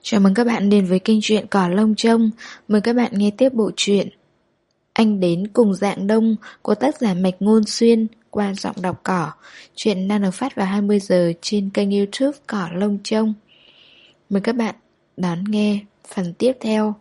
Chào mừng các bạn đến với kênh truyện Cỏ Lông Trông. Mời các bạn nghe tiếp bộ truyện Anh đến cùng dạng đông của tác giả Mạch Ngôn Xuyên qua giọng đọc Cỏ. Truyện đang được phát vào 20 giờ trên kênh YouTube Cỏ Lông Trông. Mời các bạn đón nghe phần tiếp theo.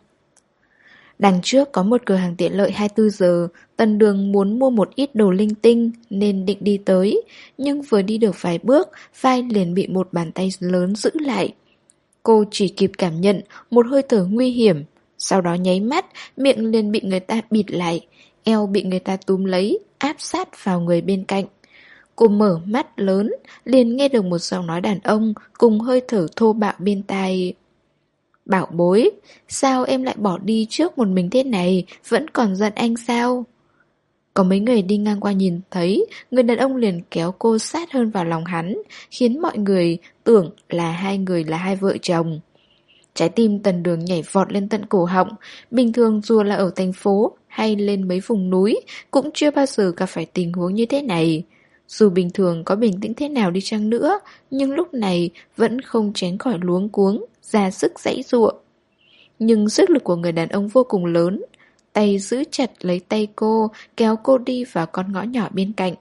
Đằng trước có một cửa hàng tiện lợi 24 giờ, Tần Đường muốn mua một ít đồ linh tinh nên định đi tới, nhưng vừa đi được vài bước, vai liền bị một bàn tay lớn giữ lại. Cô chỉ kịp cảm nhận một hơi thở nguy hiểm, sau đó nháy mắt, miệng liền bị người ta bịt lại, eo bị người ta túm lấy, áp sát vào người bên cạnh. Cô mở mắt lớn, liền nghe được một giọng nói đàn ông cùng hơi thở thô bạo bên tai. Bảo bối, sao em lại bỏ đi trước một mình thế này, vẫn còn giận anh sao? Có mấy người đi ngang qua nhìn thấy, người đàn ông liền kéo cô sát hơn vào lòng hắn, khiến mọi người tưởng là hai người là hai vợ chồng. Trái tim Tần Đường nhảy vọt lên tận cổ họng, bình thường dù là ở thành phố hay lên mấy vùng núi, cũng chưa bao giờ gặp phải tình huống như thế này. Dù bình thường có bình tĩnh thế nào đi chăng nữa, nhưng lúc này vẫn không tránh khỏi luống cuống, ra sức giãy giụa. Nhưng sức lực của người đàn ông vô cùng lớn, tay giữ chặt lấy tay cô, kéo cô đi vào con ngõ nhỏ bên cạnh.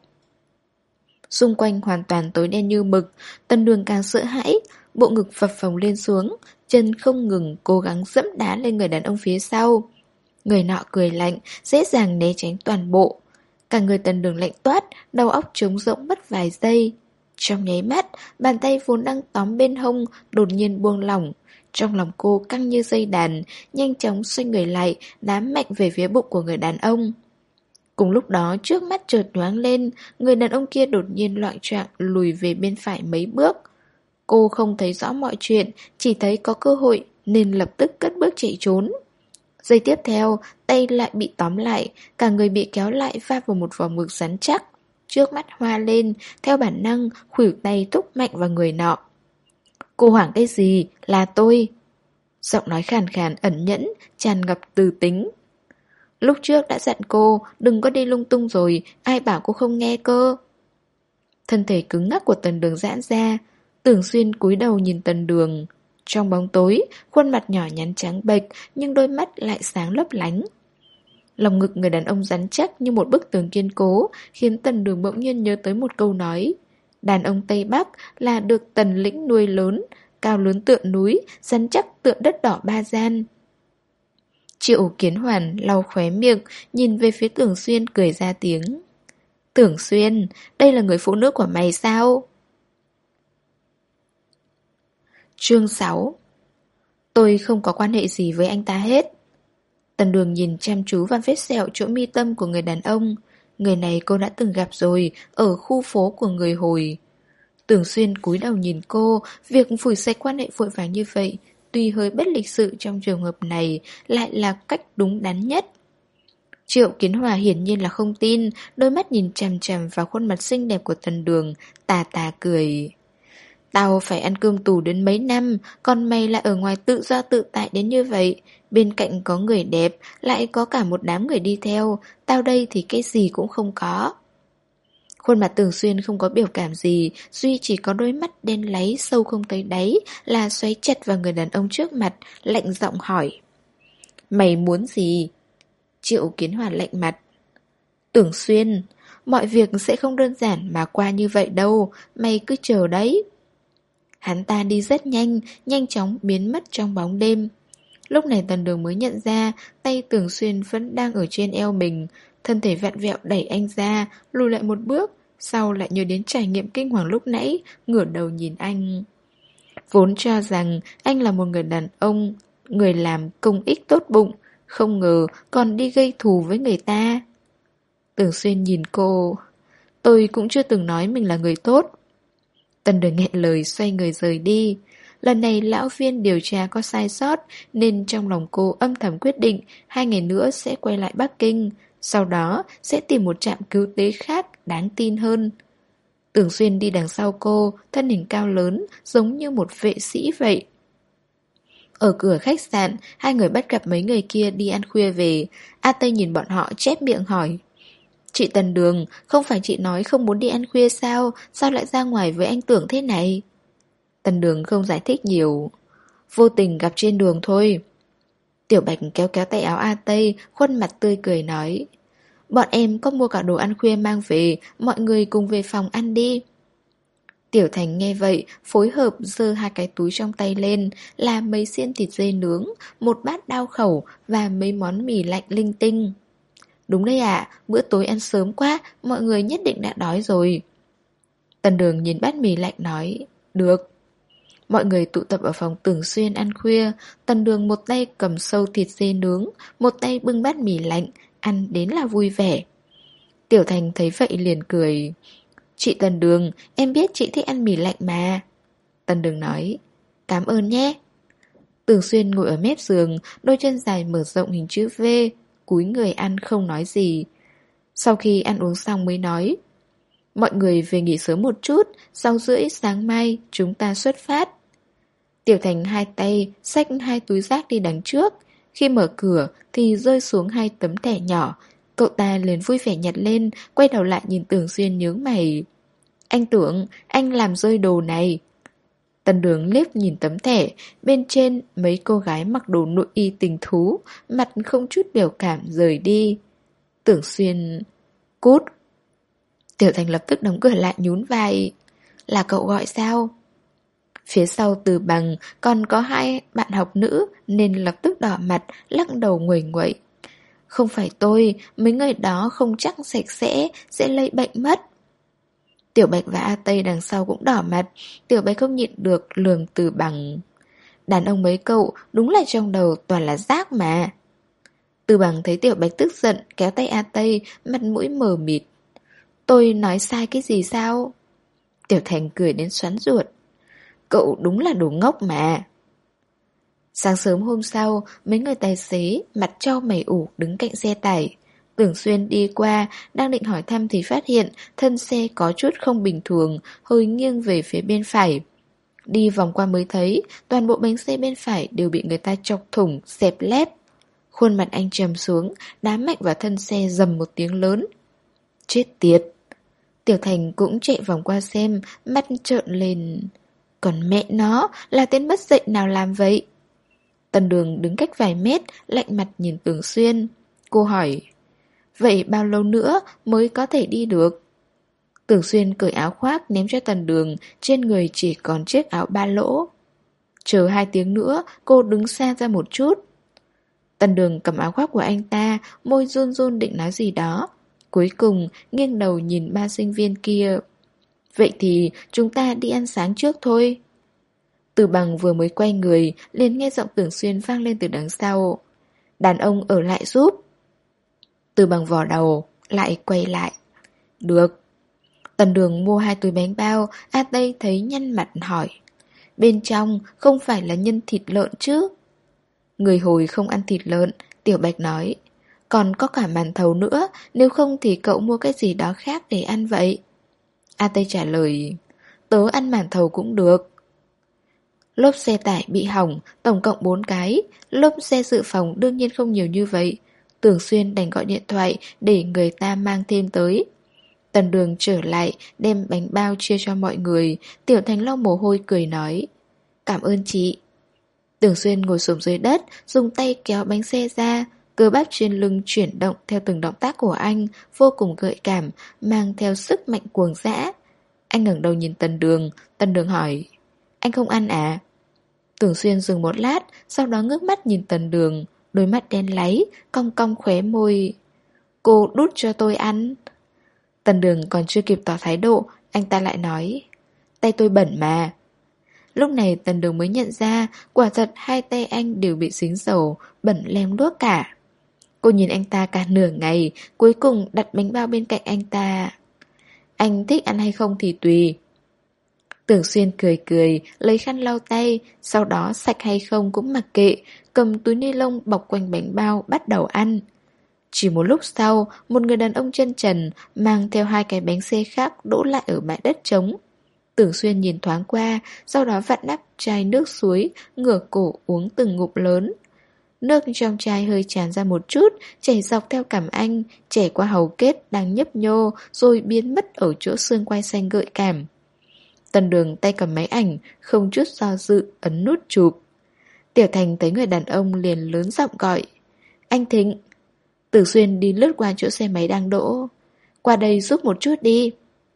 Xung quanh hoàn toàn tối đen như mực, Tần Đường càng sợ hãi, bộ ngực phập phồng lên xuống, chân không ngừng cố gắng dẫm đá lên người đàn ông phía sau. Người nọ cười lạnh, dễ dàng né tránh toàn bộ. Cả người Tần Đường lạnh toát, đầu óc trống rỗng mất vài giây. Trong nháy mắt, bàn tay vốn đang tóm bên hông đột nhiên buông lỏng. Trong lòng cô căng như dây đàn, nhanh chóng xoay người lại, đá mạnh về phía bụng của người đàn ông. Cùng lúc đó trước mắt chợt nhoáng lên, người đàn ông kia đột nhiên loạng choạng lùi về bên phải mấy bước. Cô không thấy rõ mọi chuyện, chỉ thấy có cơ hội nên lập tức cất bước chạy trốn. Giây tiếp theo, tay lại bị tóm lại, cả người bị kéo lại va vào một vòng ngực rắn chắc. Trước mắt hoa lên, theo bản năng khuỷu tay thúc mạnh vào người nọ. Cô hoảng cái gì? Là tôi. Giọng nói khàn khàn ẩn nhẫn, tràn ngập từ tính. Lúc trước đã dặn cô đừng có đi lung tung rồi, ai bảo cô không nghe cơ. Thân thể cứng ngắc của Tần Đường giãn ra, Tưởng Xuyên cúi đầu nhìn Tần Đường. Trong bóng tối, khuôn mặt nhỏ nhắn trắng bệch nhưng đôi mắt lại sáng lấp lánh. Lòng ngực người đàn ông rắn chắc như một bức tường kiên cố, khiến Tần Đường bỗng nhiên nhớ tới một câu nói. Đàn ông Tây Bắc là được Tần lĩnh nuôi lớn, cao lớn tựa núi, rắn chắc tựa đất đỏ ba gian. Triệu Kiến Hoàn lau khóe miệng, nhìn về phía Tưởng Xuyên cười ra tiếng. Tưởng Xuyên, đây là người phụ nữ của mày sao? Chương 6. Tôi không có quan hệ gì với anh ta hết. Tần Đường nhìn chăm chú vào vết sẹo chỗ mi tâm của người đàn ông. Người này cô đã từng gặp rồi, ở khu phố của người Hồi. Tưởng Xuyên cúi đầu nhìn cô, việc phủi sạch quan hệ vội vàng như vậy, tuy hơi bất lịch sự trong trường hợp này, lại là cách đúng đắn nhất. Triệu Kiến Hòa hiển nhiên là không tin, đôi mắt nhìn chằm chằm vào khuôn mặt xinh đẹp của Tần Đường, tà tà cười. Tao phải ăn cơm tù đến mấy năm, còn mày lại ở ngoài tự do tự tại đến như vậy. Bên cạnh có người đẹp, lại có cả một đám người đi theo, tao đây thì cái gì cũng không có. Khuôn mặt Tưởng Xuyên không có biểu cảm gì, duy chỉ có đôi mắt đen láy sâu không tới đáy là xoáy chặt vào người đàn ông trước mặt, lạnh giọng hỏi. Mày muốn gì? Triệu Kiến Hòa lạnh mặt. Tưởng Xuyên, mọi việc sẽ không đơn giản mà qua như vậy đâu, mày cứ chờ đấy. Hắn ta đi rất nhanh, nhanh chóng biến mất trong bóng đêm. Lúc này Tần Đường mới nhận ra tay Tưởng Xuyên vẫn đang ở trên eo mình. Thân thể vặn vẹo đẩy anh ra, lùi lại một bước, sau lại nhớ đến trải nghiệm kinh hoàng lúc nãy, ngửa đầu nhìn anh. Vốn cho rằng anh là một người đàn ông, người làm công ích tốt bụng, không ngờ còn đi gây thù với người ta. Tưởng Xuyên nhìn cô. Tôi cũng chưa từng nói mình là người tốt. Tần Đường nghẹn lời xoay người rời đi. Lần này lão viên điều tra có sai sót, nên trong lòng cô âm thầm quyết định 2 ngày nữa sẽ quay lại Bắc Kinh, sau đó sẽ tìm một trạm cứu tế khác đáng tin hơn. Tưởng Xuyên đi đằng sau cô, thân hình cao lớn, giống như một vệ sĩ vậy. Ở cửa khách sạn, hai người bắt gặp mấy người kia đi ăn khuya về. A Tây nhìn bọn họ chép miệng hỏi. Chị Tần Đường, không phải chị nói không muốn đi ăn khuya sao? Sao lại ra ngoài với anh Tưởng thế này? Tần Đường không giải thích nhiều. vô tình gặp trên đường thôi. Tiểu Bạch kéo kéo tay áo A Tây, khuôn mặt tươi cười nói. Bọn em có mua cả đồ ăn khuya mang về, mọi người cùng về phòng ăn đi. Tiểu Thành nghe vậy, phối hợp giơ hai cái túi trong tay lên, là mấy xiên thịt dê nướng, một bát đao khẩu và mấy món mì lạnh linh tinh. Đúng đấy ạ, bữa tối ăn sớm quá, mọi người nhất định đã đói rồi. Tần Đường nhìn bát mì lạnh nói, được. Mọi người tụ tập ở phòng Tưởng Xuyên ăn khuya, Tần Đường một tay cầm sâu thịt dê nướng, một tay bưng bát mì lạnh, ăn đến là vui vẻ. Tiểu Thành thấy vậy liền cười. Chị Tần Đường, em biết chị thích ăn mì lạnh mà. Tần Đường nói, cảm ơn nhé. Tưởng Xuyên ngồi ở mép giường, đôi chân dài mở rộng hình chữ V, cúi người ăn không nói gì. Sau khi ăn uống xong mới nói, mọi người về nghỉ sớm một chút, 6:30 sáng mai chúng ta xuất phát. Tiểu Thành hai tay xách hai túi rác đi đằng trước. Khi mở cửa thì rơi xuống hai tấm thẻ nhỏ. Cậu ta liền vui vẻ nhặt lên, quay đầu lại nhìn Tưởng Xuyên nhướng mày. Anh Tưởng, anh làm rơi đồ này. Tần Đường liếc nhìn tấm thẻ, bên trên mấy cô gái mặc đồ nội y tình thú, mặt không chút biểu cảm rời đi. Tưởng Xuyên... Cút. Tiểu Thành lập tức đóng cửa lại nhún vai. Là cậu gọi sao? Phía sau Từ Bằng còn có hai bạn học nữ nên lập tức đỏ mặt, lắc đầu nguầy nguậy. Không phải tôi, mấy người đó không chắc sạch sẽ lây bệnh mất. Tiểu Bạch và A Tây đằng sau cũng đỏ mặt, Tiểu Bạch không nhịn được lườm Từ Bằng. Đàn ông mấy cậu đúng là trong đầu toàn là rác mà. Từ Bằng thấy Tiểu Bạch tức giận, kéo tay A Tây, mặt mũi mờ mịt. Tôi nói sai cái gì sao? Tiểu Thành cười đến xoắn ruột. Cậu đúng là đồ ngốc mà. Sáng sớm hôm sau, mấy người tài xế mặt trao mày ủ đứng cạnh xe tải. Tưởng Xuyên đi qua, đang định hỏi thăm thì phát hiện thân xe có chút không bình thường, hơi nghiêng về phía bên phải. Đi vòng qua mới thấy, toàn bộ bánh xe bên phải đều bị người ta chọc thủng, xẹp lép. Khuôn mặt anh trầm xuống, đá mạnh vào thân xe dầm một tiếng lớn. Chết tiệt! Tiểu Thành cũng chạy vòng qua xem, mắt trợn lên. Còn mẹ nó, là tên mất dạy nào làm vậy? Tần Đường đứng cách vài mét, lạnh mặt nhìn Tưởng Xuyên. Cô hỏi, vậy bao lâu nữa mới có thể đi được? Tưởng Xuyên cởi áo khoác ném cho Tần Đường, trên người chỉ còn chiếc áo ba lỗ. Chờ 2 tiếng nữa, cô đứng xa ra một chút. Tần Đường cầm áo khoác của anh ta, môi run run định nói gì đó. Cuối cùng, nghiêng đầu nhìn ba sinh viên kia. Vậy thì chúng ta đi ăn sáng trước thôi. Từ Bằng vừa mới quay người, liền nghe giọng Tưởng Xuyên vang lên từ đằng sau. Đàn ông ở lại giúp. Từ Bằng vò đầu, lại quay lại. Được. Tần Đường mua 2 túi bánh bao, A Tây thấy nhăn mặt hỏi. Bên trong không phải là nhân thịt lợn chứ? Người hồi không ăn thịt lợn, Tiểu Bạch nói. Còn có cả màn thầu nữa, nếu không thì cậu mua cái gì đó khác để ăn vậy. A Tây trả lời, tớ ăn màn thầu cũng được. Lốp xe tải bị hỏng, tổng cộng 4 cái, lốp xe dự phòng đương nhiên không nhiều như vậy. Tưởng Xuyên đành gọi điện thoại để người ta mang thêm tới. Tần Đường trở lại, đem bánh bao chia cho mọi người, Tiểu Thành lau mồ hôi cười nói. Cảm ơn chị. Tưởng Xuyên ngồi xổm dưới đất, dùng tay kéo bánh xe ra, cơ bắp trên lưng chuyển động theo từng động tác của anh, vô cùng gợi cảm, mang theo sức mạnh cuồng dã. Anh ngẩng đầu nhìn Tần Đường hỏi, anh không ăn à? Tưởng Xuyên dừng một lát, sau đó ngước mắt nhìn Tần Đường, đôi mắt đen láy, cong cong khóe môi. Cô đút cho tôi ăn. Tần Đường còn chưa kịp tỏ thái độ, anh ta lại nói, tay tôi bẩn mà. Lúc này Tần Đường mới nhận ra, quả thật hai tay anh đều bị dính dầu, bẩn lem luốc cả. Cô nhìn anh ta cả nửa ngày, cuối cùng đặt bánh bao bên cạnh anh ta. Anh thích ăn hay không thì tùy. Tưởng Xuyên cười cười, lấy khăn lau tay, sau đó sạch hay không cũng mặc kệ, cầm túi ni lông bọc quanh bánh bao bắt đầu ăn. Chỉ một lúc sau, một người đàn ông chân trần mang theo 2 cái bánh xe khác đỗ lại ở bãi đất trống. Tưởng Xuyên nhìn thoáng qua, sau đó vặn nắp chai nước suối, ngửa cổ uống từng ngụm lớn. Nước trong chai hơi tràn ra một chút, chảy dọc theo cằm anh, chảy qua hầu kết đang nhấp nhô, rồi biến mất ở chỗ xương quai xanh gợi cảm. Tần Đường tay cầm máy ảnh, không chút do dự, ấn nút chụp. Tiểu Thành thấy người đàn ông liền lớn giọng gọi. Anh Thịnh. Tử Xuyên đi lướt qua chỗ xe máy đang đỗ. Qua đây giúp một chút đi.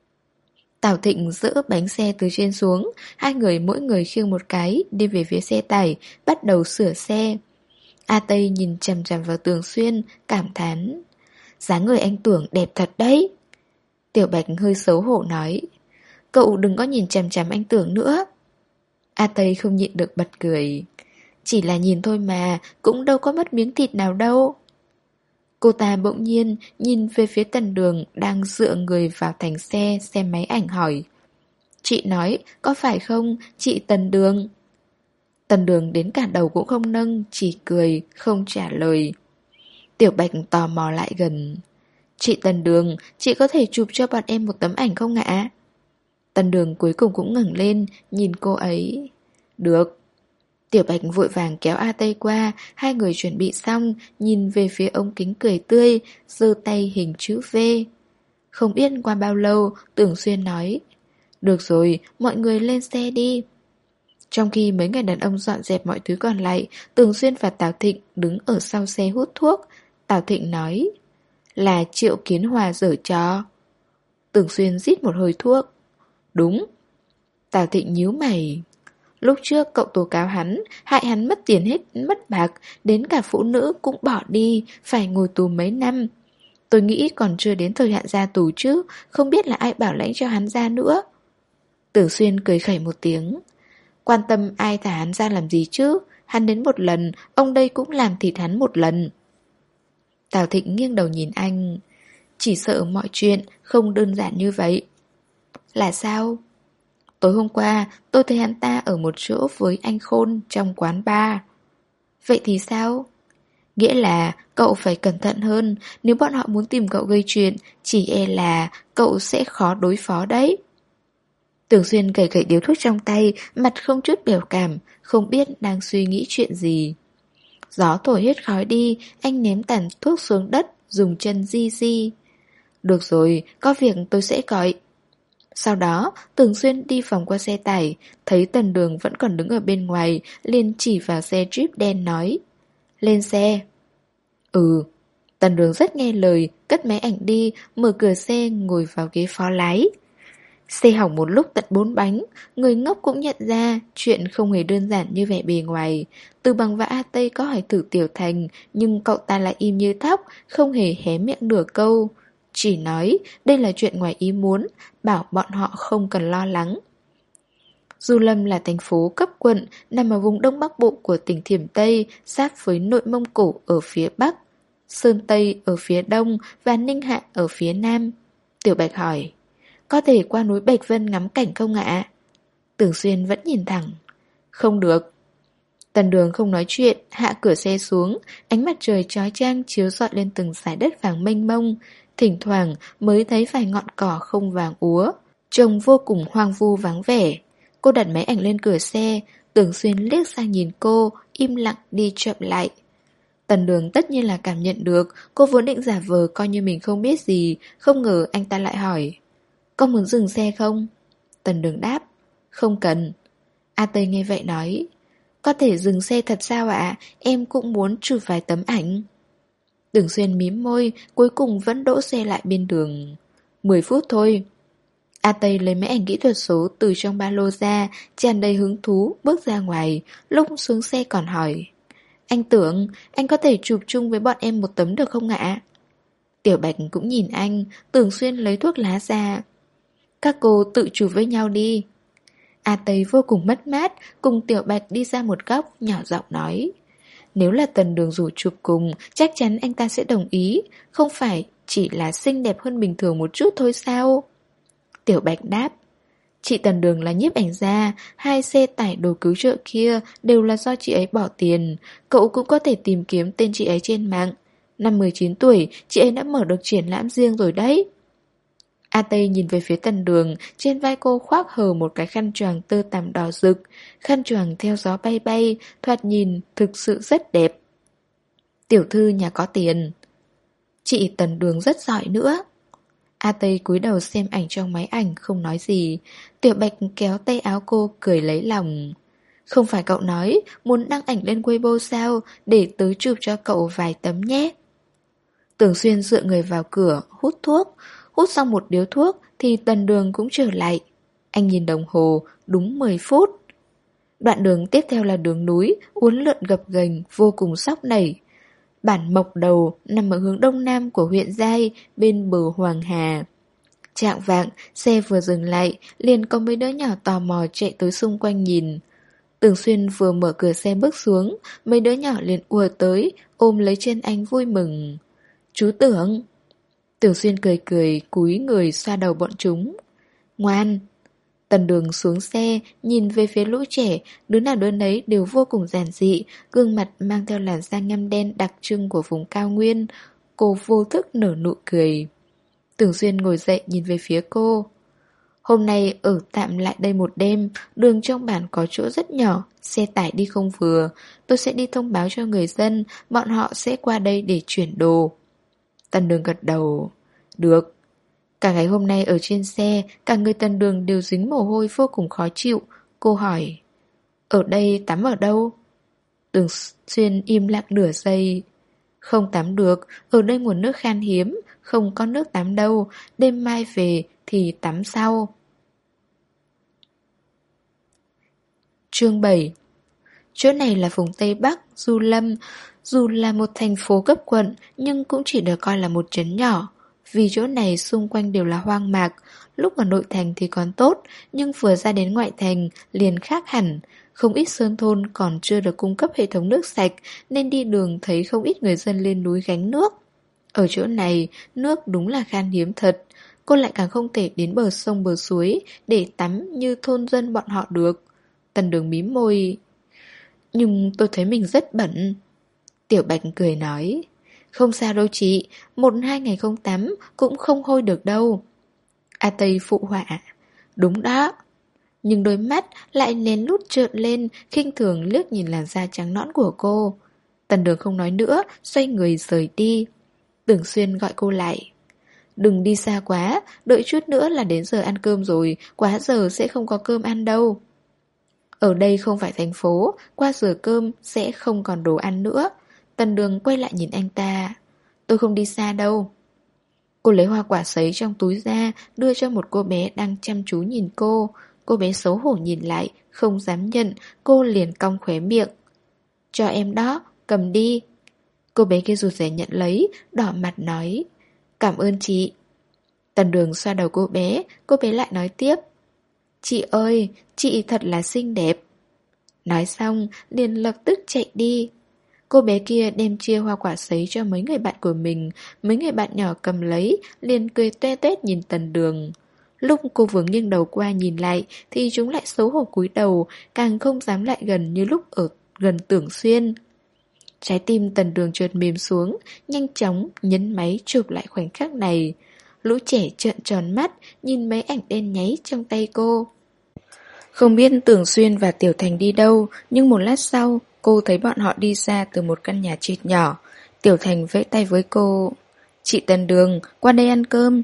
Tào Thịnh dỡ bánh xe từ trên xuống, hai người mỗi người khiêng một cái, đi về phía xe tải, bắt đầu sửa xe. A Tây nhìn chằm chằm vào Tường Xuyên, cảm thán. Dáng người anh Tưởng đẹp thật đấy. Tiểu Bạch hơi xấu hổ nói. Cậu đừng có nhìn chằm chằm anh Tưởng nữa. A Tây không nhịn được bật cười. Chỉ là nhìn thôi mà, cũng đâu có mất miếng thịt nào đâu. Cô ta bỗng nhiên nhìn về phía Tần Đường đang dựa người vào thành xe xem máy ảnh hỏi. Chị nói, có phải không, chị Tần Đường? Tần Đường đến cả đầu cũng không nâng, chỉ cười, không trả lời. Tiểu Bạch tò mò lại gần. Chị Tần Đường, chị có thể chụp cho bọn em một tấm ảnh không ạ? Tần Đường cuối cùng cũng ngẩng lên, nhìn cô ấy. Được. Tiểu Bạch vội vàng kéo A Tây qua, hai người chuẩn bị xong, nhìn về phía ống kính cười tươi, giơ tay hình chữ V. Không biết qua bao lâu, Tưởng Xuyên nói. Được rồi, mọi người lên xe đi. Trong khi mấy người đàn ông dọn dẹp mọi thứ còn lại, Tưởng Xuyên và Tào Thịnh đứng ở sau xe hút thuốc. Tào Thịnh nói. Là Triệu Kiến Hòa giở trò. Tưởng Xuyên rít một hơi thuốc. Đúng. Tào Thịnh nhíu mày. Lúc trước cậu tố cáo hắn, hại hắn mất tiền hết, mất bạc, đến cả phụ nữ cũng bỏ đi, phải ngồi tù mấy năm. Tôi nghĩ còn chưa đến thời hạn ra tù chứ, không biết là ai bảo lãnh cho hắn ra nữa. Tưởng Xuyên cười khẩy một tiếng. Quan tâm ai thả hắn ra làm gì chứ, hắn đến một lần, ông đây cũng làm thịt hắn một lần. Tào Thịnh nghiêng đầu nhìn anh. Chỉ sợ mọi chuyện không đơn giản như vậy. Là sao? Tối hôm qua tôi thấy hắn ta ở một chỗ với anh Khôn trong quán bar. Vậy thì sao? Nghĩa là cậu phải cẩn thận hơn. Nếu bọn họ muốn tìm cậu gây chuyện, chỉ e là cậu sẽ khó đối phó đấy. Tưởng Xuyên gẩy gẩy điếu thuốc trong tay, mặt không chút biểu cảm, không biết đang suy nghĩ chuyện gì. Gió thổi hết khói đi, anh ném tàn thuốc xuống đất, dùng chân di di. Được rồi, có việc tôi sẽ gọi. Sau đó, Tưởng Xuyên đi vòng qua xe tải, thấy Tần Đường vẫn còn đứng ở bên ngoài, liền chỉ vào xe Jeep đen nói. Lên xe. Ừ. Tần Đường rất nghe lời, cất máy ảnh đi, mở cửa xe, ngồi vào ghế phó lái. Xe hỏng một lúc tận 4 bánh, người ngốc cũng nhận ra chuyện không hề đơn giản như vẻ bề ngoài. Từ Bằng và A Tây có hỏi thử Tiểu Thành, nhưng cậu ta lại im như thóc, không hề hé miệng nửa câu. Chỉ nói đây là chuyện ngoài ý muốn, bảo bọn họ không cần lo lắng. Du Lâm là thành phố cấp quận, nằm ở vùng đông bắc bộ của tỉnh Thiểm Tây, sát với Nội Mông Cổ ở phía bắc, Sơn Tây ở phía đông và Ninh Hạ ở phía nam. Tiểu Bạch hỏi, có thể qua núi Bạch Vân ngắm cảnh không ạ? Tưởng Xuyên vẫn nhìn thẳng. Không được. Tần Đường không nói chuyện, hạ cửa xe xuống, ánh mặt trời chói chang chiếu rọi lên từng dải đất vàng mênh mông. Thỉnh thoảng mới thấy vài ngọn cỏ không vàng úa, trông vô cùng hoang vu vắng vẻ. Cô đặt máy ảnh lên cửa xe, Tưởng Xuyên liếc sang nhìn cô, im lặng đi chậm lại. Tần Đường tất nhiên là cảm nhận được, cô vốn định giả vờ coi như mình không biết gì, không ngờ anh ta lại hỏi. Có muốn dừng xe không? Tần Đường đáp. Không cần. A Tây nghe vậy nói. Có thể dừng xe thật sao ạ? Em cũng muốn chụp vài tấm ảnh. Tưởng Xuyên mím môi, cuối cùng vẫn đỗ xe lại bên đường. 10 phút thôi. A Tây lấy máy ảnh kỹ thuật số từ trong ba lô ra, tràn đầy hứng thú, bước ra ngoài, lúc xuống xe còn hỏi. Anh Tưởng, anh có thể chụp chung với bọn em một tấm được không ạ? Tiểu Bạch cũng nhìn anh, Tưởng Xuyên lấy thuốc lá ra. Các cô tự chụp với nhau đi. A Tây vô cùng mất mát, cùng Tiểu Bạch đi ra một góc, nhỏ giọng nói. Nếu là Tần Đường rủ chụp cùng, chắc chắn anh ta sẽ đồng ý, không phải chỉ là xinh đẹp hơn bình thường một chút thôi sao? Tiểu Bạch đáp. Chị Tần Đường là nhiếp ảnh gia, 2 xe tải đồ cứu trợ kia đều là do chị ấy bỏ tiền, cậu cũng có thể tìm kiếm tên chị ấy trên mạng. Năm 19 tuổi, chị ấy đã mở được triển lãm riêng rồi đấy. A Tây nhìn về phía Tần Đường, trên vai cô khoác hờ một cái khăn choàng tơ tằm đỏ rực, khăn choàng theo gió bay bay, thoạt nhìn thực sự rất đẹp. Tiểu thư nhà có tiền. Chị Tần Đường rất giỏi nữa. A Tây cúi đầu xem ảnh trong máy ảnh không nói gì. Tiểu Bạch kéo tay áo cô cười lấy lòng. Không phải cậu nói muốn đăng ảnh lên Weibo sao, để tớ chụp cho cậu vài tấm nhé. Tưởng Xuyên dựa người vào cửa, hút thuốc. Hút xong một điếu thuốc thì Tần Đường cũng trở lại. Anh nhìn đồng hồ, đúng 10 phút. Đoạn đường tiếp theo là đường núi, uốn lượn gập ghềnh, vô cùng sóc nảy. Bản Mộc Đầu nằm ở hướng đông nam của huyện Giai, bên bờ Hoàng Hà. Chạng vạng, xe vừa dừng lại, liền có mấy đứa nhỏ tò mò chạy tới xung quanh nhìn. Tưởng Xuyên vừa mở cửa xe bước xuống, mấy đứa nhỏ liền ùa tới, ôm lấy chân anh vui mừng. Chú Tưởng. Tưởng Xuyên cười cười, cúi người xoa đầu bọn chúng. Ngoan. Tần Đường xuống xe, nhìn về phía lũ trẻ, đứa nào đứa nấy đều vô cùng giản dị, gương mặt mang theo làn da ngăm đen đặc trưng của vùng cao nguyên. Cô vô thức nở nụ cười. Tưởng Xuyên ngồi dậy nhìn về phía cô. Hôm nay ở tạm lại đây một đêm, đường trong bản có chỗ rất nhỏ, xe tải đi không vừa. Tôi sẽ đi thông báo cho người dân, bọn họ sẽ qua đây để chuyển đồ. Tần Đường gật đầu. Được. Cả ngày hôm nay ở trên xe, cả người Tần Đường đều dính mồ hôi vô cùng khó chịu. Cô hỏi, ở đây tắm ở đâu? Tưởng Xuyên im lặng nửa giây. Không tắm được, ở đây nguồn nước khan hiếm, không có nước tắm đâu, đêm mai về thì tắm sau. Chương 7. Chỗ này là vùng Tây Bắc, Du Lâm. Dù là một thành phố cấp quận, nhưng cũng chỉ được coi là một trấn nhỏ. Vì chỗ này xung quanh đều là hoang mạc. Lúc ở nội thành thì còn tốt, nhưng vừa ra đến ngoại thành liền khác hẳn. Không ít sơn thôn còn chưa được cung cấp hệ thống nước sạch, nên đi đường thấy không ít người dân lên núi gánh nước. Ở chỗ này, nước đúng là khan hiếm thật. Cô lại càng không thể đến bờ sông bờ suối để tắm như thôn dân bọn họ được. Tần Đường mím môi. Nhưng tôi thấy mình rất bẩn. Tiểu Bạch cười nói. Không sao đâu chị, 1-2 ngày không tắm cũng không hôi được đâu. A Tây phụ họa. Đúng đó. Nhưng đôi mắt lại lén lút trợn lên, khinh thường liếc nhìn làn da trắng nõn của cô. Tần Đường không nói nữa, xoay người rời đi. Tưởng Xuyên gọi cô lại. Đừng đi xa quá, đợi chút nữa là đến giờ ăn cơm rồi, quá giờ sẽ không có cơm ăn đâu. Ở đây không phải thành phố, qua giờ cơm sẽ không còn đồ ăn nữa. Tần Đường quay lại nhìn anh ta. Tôi không đi xa đâu. Cô lấy hoa quả sấy trong túi ra, đưa cho một cô bé đang chăm chú nhìn cô. Cô bé xấu hổ nhìn lại, không dám nhận, cô liền cong khóe miệng. Cho em đó, cầm đi. Cô bé kia rụt rè nhận lấy, đỏ mặt nói. Cảm ơn chị. Tần Đường xoa đầu cô bé lại nói tiếp. Chị ơi, chị thật là xinh đẹp. Nói xong, liền lập tức chạy đi. Cô bé kia đem chia hoa quả sấy cho mấy người bạn của mình, mấy người bạn nhỏ cầm lấy, liền cười toe toét nhìn Tần Đường. Lúc cô vừa nghiêng đầu qua nhìn lại, thì chúng lại xấu hổ cúi đầu, càng không dám lại gần như lúc ở gần Tưởng Xuyên. Trái tim Tần Đường chợt mềm xuống, nhanh chóng nhấn máy chụp lại khoảnh khắc này. Lũ trẻ trợn tròn mắt, nhìn mấy ảnh đen nháy trong tay cô. Không biết Tưởng Xuyên và Tiểu Thành đi đâu, nhưng một lát sau, cô thấy bọn họ đi ra từ một căn nhà trệt nhỏ. Tiểu Thành vẫy tay với cô. Chị Tần Đường, qua đây ăn cơm.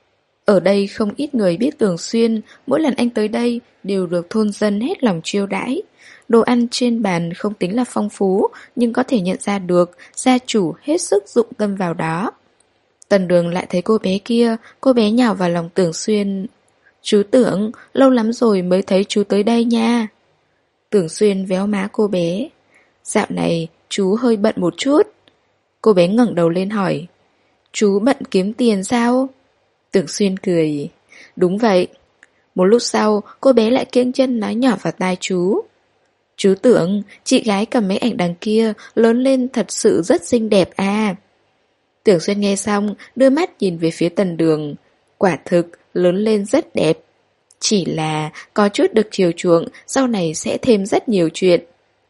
Ở đây không ít người biết Tưởng Xuyên, mỗi lần anh tới đây đều được thôn dân hết lòng chiêu đãi. Đồ ăn trên bàn không tính là phong phú, nhưng có thể nhận ra được gia chủ hết sức dụng tâm vào đó. Tần Đường lại thấy cô bé kia, cô bé nhào vào lòng Tưởng Xuyên. Chú Tưởng, lâu lắm rồi mới thấy chú tới đây nha. Tưởng Xuyên véo má cô bé. Dạo này chú hơi bận một chút. Cô bé ngẩng đầu lên hỏi. Chú bận kiếm tiền sao? Tưởng Xuyên cười. Đúng vậy. Một lúc sau, cô bé lại kiêng chân nói nhỏ vào tai chú. Chú Tưởng, chị gái cầm mấy ảnh đằng kia lớn lên thật sự rất xinh đẹp à. Tưởng Xuyên nghe xong, đưa mắt nhìn về phía Tần Đường. Quả thực, lớn lên rất đẹp. Chỉ là có chút được chiều chuộng, sau này sẽ thêm rất nhiều chuyện.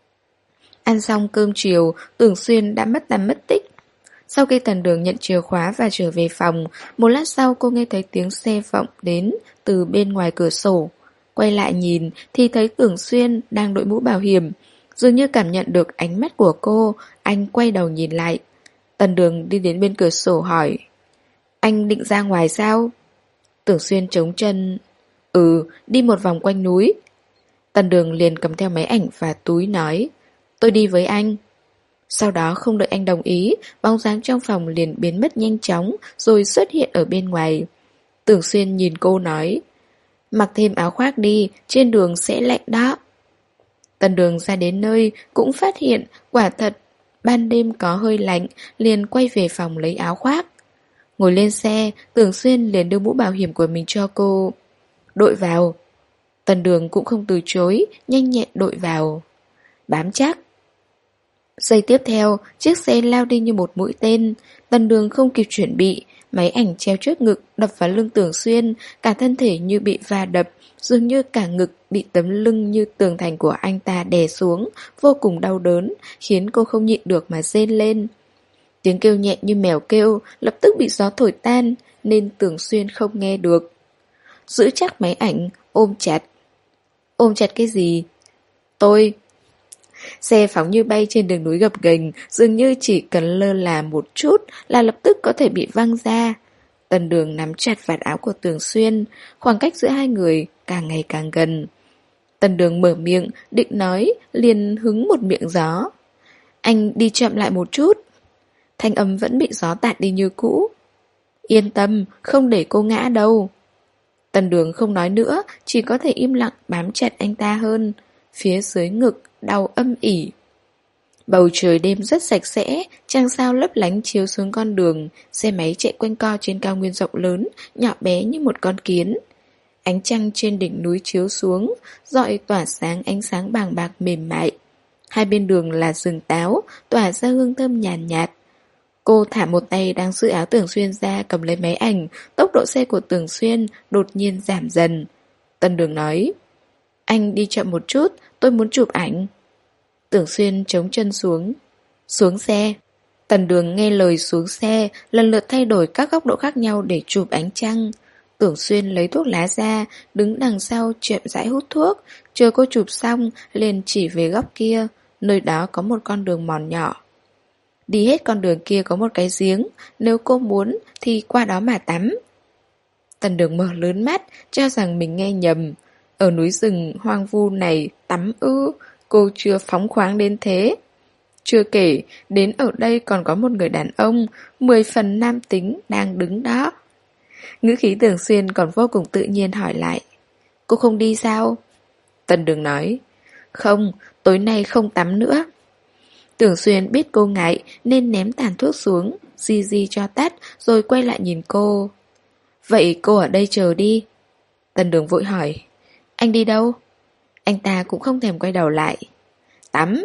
Ăn xong cơm chiều, Tưởng Xuyên đã mất tăm mất tích. Sau khi Tần Đường nhận chìa khóa và trở về phòng, một lát sau cô nghe thấy tiếng xe vọng đến từ bên ngoài cửa sổ. Quay lại nhìn thì thấy Tưởng Xuyên đang đội mũ bảo hiểm. Dường như cảm nhận được ánh mắt của cô, anh quay đầu nhìn lại. Tần Đường đi đến bên cửa sổ hỏi. Anh định ra ngoài sao? Tưởng Xuyên chống chân. Đi một vòng quanh núi. Tần Đường liền cầm theo máy ảnh và túi nói, tôi đi với anh. Sau đó không đợi anh đồng ý, bóng dáng trong phòng liền biến mất nhanh chóng rồi xuất hiện ở bên ngoài. Tưởng Xuyên nhìn cô nói, mặc thêm áo khoác đi, trên đường sẽ lạnh đó. Tần Đường ra đến nơi cũng phát hiện quả thật ban đêm có hơi lạnh, liền quay về phòng lấy áo khoác. Ngồi lên xe, Tưởng Xuyên liền đưa mũ bảo hiểm của mình cho cô. Đội vào. Tần Đường cũng không từ chối, nhanh nhẹn đội vào. Bám chắc. Giây tiếp theo, chiếc xe lao đi như một mũi tên. Tần Đường không kịp chuẩn bị, máy ảnh treo trước ngực đập vào lưng Tưởng Xuyên, cả thân thể như bị va đập, dường như cả ngực bị tấm lưng như tường thành của anh ta đè xuống, vô cùng đau đớn, khiến cô không nhịn được mà rên lên. Tiếng kêu nhẹ như mèo kêu, lập tức bị gió thổi tan, nên Tưởng Xuyên không nghe được. Giữ chắc máy ảnh, ôm chặt. Ôm chặt cái gì? Tôi. Xe phóng như bay trên đường núi gập ghềnh, dường như chỉ cần lơ là một chút là lập tức có thể bị văng ra. Tần Đường nắm chặt vạt áo của Tưởng Xuyên, khoảng cách giữa hai người càng ngày càng gần. Tần Đường mở miệng, định nói, liền hứng một miệng gió. Anh đi chậm lại một chút. Thanh âm vẫn bị gió tạt đi như cũ. Yên tâm, không để cô ngã đâu. Tần Đường không nói nữa, chỉ có thể im lặng bám chặt anh ta hơn. Phía dưới ngực, đau âm ỉ. Bầu trời đêm rất sạch sẽ, trăng sao lấp lánh chiếu xuống con đường, xe máy chạy quanh co trên cao nguyên rộng lớn, nhỏ bé như một con kiến. Ánh trăng trên đỉnh núi chiếu xuống, rọi tỏa sáng ánh sáng bàng bạc mềm mại. Hai bên đường là rừng táo, tỏa ra hương thơm nhàn nhạt. Cô thả một tay đang giữ áo Tưởng Xuyên ra cầm lấy máy ảnh, tốc độ xe của Tưởng Xuyên đột nhiên giảm dần. Tần Đường nói, anh đi chậm một chút, tôi muốn chụp ảnh. Tưởng Xuyên chống chân xuống. Xuống xe. Tần Đường nghe lời xuống xe, lần lượt thay đổi các góc độ khác nhau để chụp ánh trăng. Tưởng Xuyên lấy thuốc lá ra, đứng đằng sau chậm rãi hút thuốc, chờ cô chụp xong, liền chỉ về góc kia, nơi đó có một con đường mòn nhỏ. Đi hết con đường kia có một cái giếng, nếu cô muốn thì qua đó mà tắm. Tần Đường mở lớn mắt, cho rằng mình nghe nhầm. Ở núi rừng hoang vu này tắm ư, cô chưa phóng khoáng đến thế. Chưa kể, đến ở đây còn có một người đàn ông, 10 phần nam tính đang đứng đó. Ngữ khí Tưởng Xuyên còn vô cùng tự nhiên hỏi lại. Cô không đi sao? Tần Đường nói. Không, tối nay không tắm nữa. Tưởng Xuyên biết cô ngại nên ném tàn thuốc xuống, di cho tắt rồi quay lại nhìn cô. Vậy cô ở đây chờ đi. Tần Đường vội hỏi. Anh đi đâu? Anh ta cũng không thèm quay đầu lại. Tắm.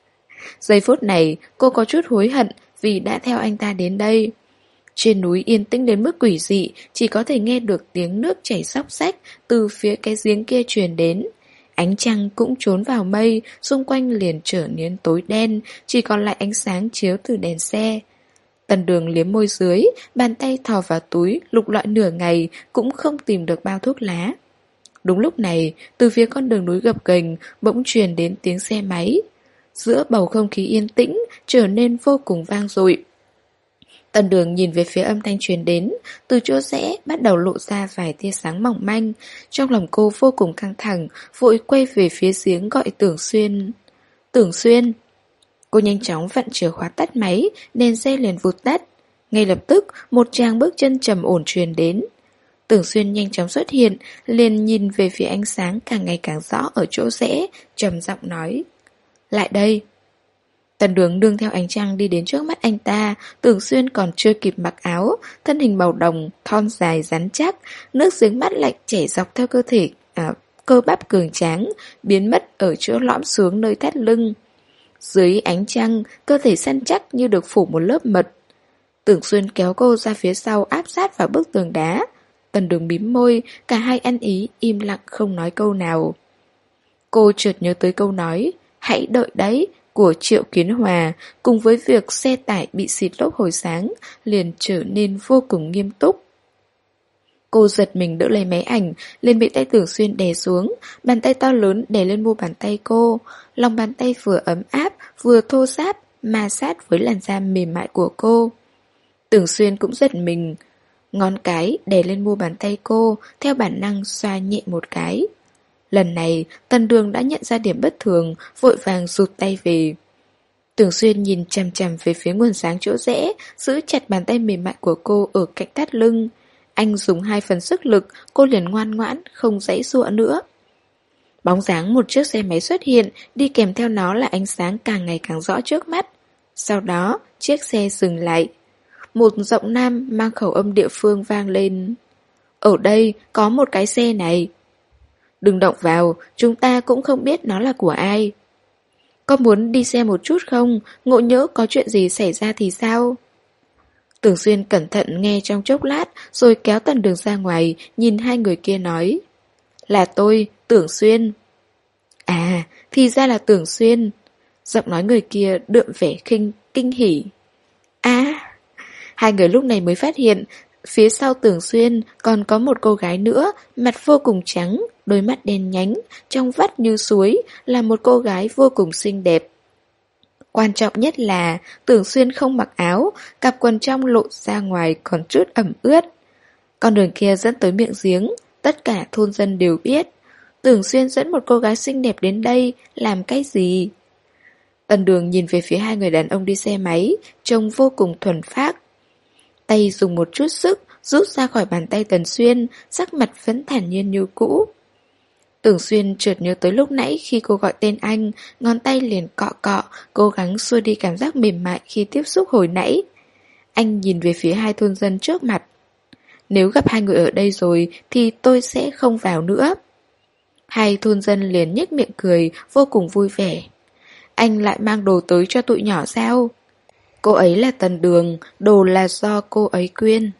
Giây phút này cô có chút hối hận vì đã theo anh ta đến đây. Trên núi yên tĩnh đến mức quỷ dị, chỉ có thể nghe được tiếng nước chảy xóc xách từ phía cái giếng kia truyền đến. Ánh trăng cũng trốn vào mây, xung quanh liền trở nên tối đen, chỉ còn lại ánh sáng chiếu từ đèn xe. Tần Đường liếm môi dưới, bàn tay thò vào túi, lục lọi nửa ngày, cũng không tìm được bao thuốc lá. Đúng lúc này, từ phía con đường núi gập ghềnh bỗng truyền đến tiếng xe máy. Giữa bầu không khí yên tĩnh, trở nên vô cùng vang dội. Tần Đường nhìn về phía âm thanh truyền đến, từ chỗ rẽ bắt đầu lộ ra vài tia sáng mỏng manh. Trong lòng cô vô cùng căng thẳng, vội quay về phía giếng gọi Tưởng Xuyên. Tưởng Xuyên! Cô nhanh chóng vặn chìa khóa tắt máy, đèn xe liền vụt tắt. Ngay lập tức, một tràng bước chân trầm ổn truyền đến. Tưởng Xuyên nhanh chóng xuất hiện, liền nhìn về phía ánh sáng càng ngày càng rõ ở chỗ rẽ, trầm giọng nói. Lại đây! Tần Đường đương theo ánh trăng đi đến trước mắt anh ta, Tưởng Xuyên còn chưa kịp mặc áo, thân hình màu đồng, thon dài rắn chắc, nước giếng mát lạnh chảy dọc theo cơ thể, cơ bắp cường tráng, biến mất ở chỗ lõm xuống nơi thắt lưng. Dưới ánh trăng, cơ thể săn chắc như được phủ một lớp mật. Tưởng Xuyên kéo cô ra phía sau áp sát vào bức tường đá. Tần Đường mím môi, cả hai ăn ý, im lặng không nói câu nào. Cô chợt nhớ tới câu nói, hãy đợi đấy, của Triệu Kiến Hòa, cùng với việc xe tải bị xịt lốp hồi sáng, liền trở nên vô cùng nghiêm túc. Cô giật mình đỡ lấy máy ảnh, liền bị tay Tưởng Xuyên đè xuống, bàn tay to lớn đè lên mu bàn tay cô. Lòng bàn tay vừa ấm áp, vừa thô ráp, ma sát với làn da mềm mại của cô. Tưởng Xuyên cũng giật mình, ngón cái đè lên mu bàn tay cô, theo bản năng xoa nhẹ một cái. Lần này, Tần Đường đã nhận ra điểm bất thường, vội vàng rụt tay về. Tưởng Xuyên nhìn chằm chằm về phía nguồn sáng chỗ rẽ, giữ chặt bàn tay mềm mại của cô ở cạnh thắt lưng. Anh dùng 2 phần sức lực, cô liền ngoan ngoãn, không giãy giụa nữa. Bóng dáng một chiếc xe máy xuất hiện, đi kèm theo nó là ánh sáng càng ngày càng rõ trước mắt. Sau đó, chiếc xe dừng lại. Một giọng nam mang khẩu âm địa phương vang lên. Ở đây có một cái xe này. Đừng động vào, chúng ta cũng không biết nó là của ai. Có muốn đi xem một chút không? Ngộ nhỡ có chuyện gì xảy ra thì sao? Tưởng Xuyên cẩn thận nghe trong chốc lát, rồi kéo Tần Đường ra ngoài, nhìn hai người kia nói. Là tôi, Tưởng Xuyên. À, thì ra là Tưởng Xuyên. Giọng nói người kia đượm vẻ kinh hỉ. Hai người lúc này mới phát hiện, phía sau Tưởng Xuyên còn có một cô gái nữa, mặt vô cùng trắng, đôi mắt đen nhánh, trong vắt như suối, là một cô gái vô cùng xinh đẹp. Quan trọng nhất là Tưởng Xuyên không mặc áo, cặp quần trong lộ ra ngoài còn chút ẩm ướt. Con đường kia dẫn tới miệng giếng, tất cả thôn dân đều biết. Tưởng Xuyên dẫn một cô gái xinh đẹp đến đây, làm cái gì? Tần Đường nhìn về phía hai người đàn ông đi xe máy, trông vô cùng thuần phác. Tay dùng một chút sức, rút ra khỏi bàn tay Tần Xuyên, sắc mặt vẫn thản nhiên như cũ. Tưởng Xuyên chợt nhớ tới lúc nãy khi cô gọi tên anh, ngón tay liền cọ cọ, cố gắng xua đi cảm giác mềm mại khi tiếp xúc hồi nãy. Anh nhìn về phía hai thôn dân trước mặt. Nếu gặp hai người ở đây rồi thì tôi sẽ không vào nữa. Hai thôn dân liền nhếch miệng cười, vô cùng vui vẻ. Anh lại mang đồ tới cho tụi nhỏ sao? Cô ấy là Tần Đường, đồ là do cô ấy quyên.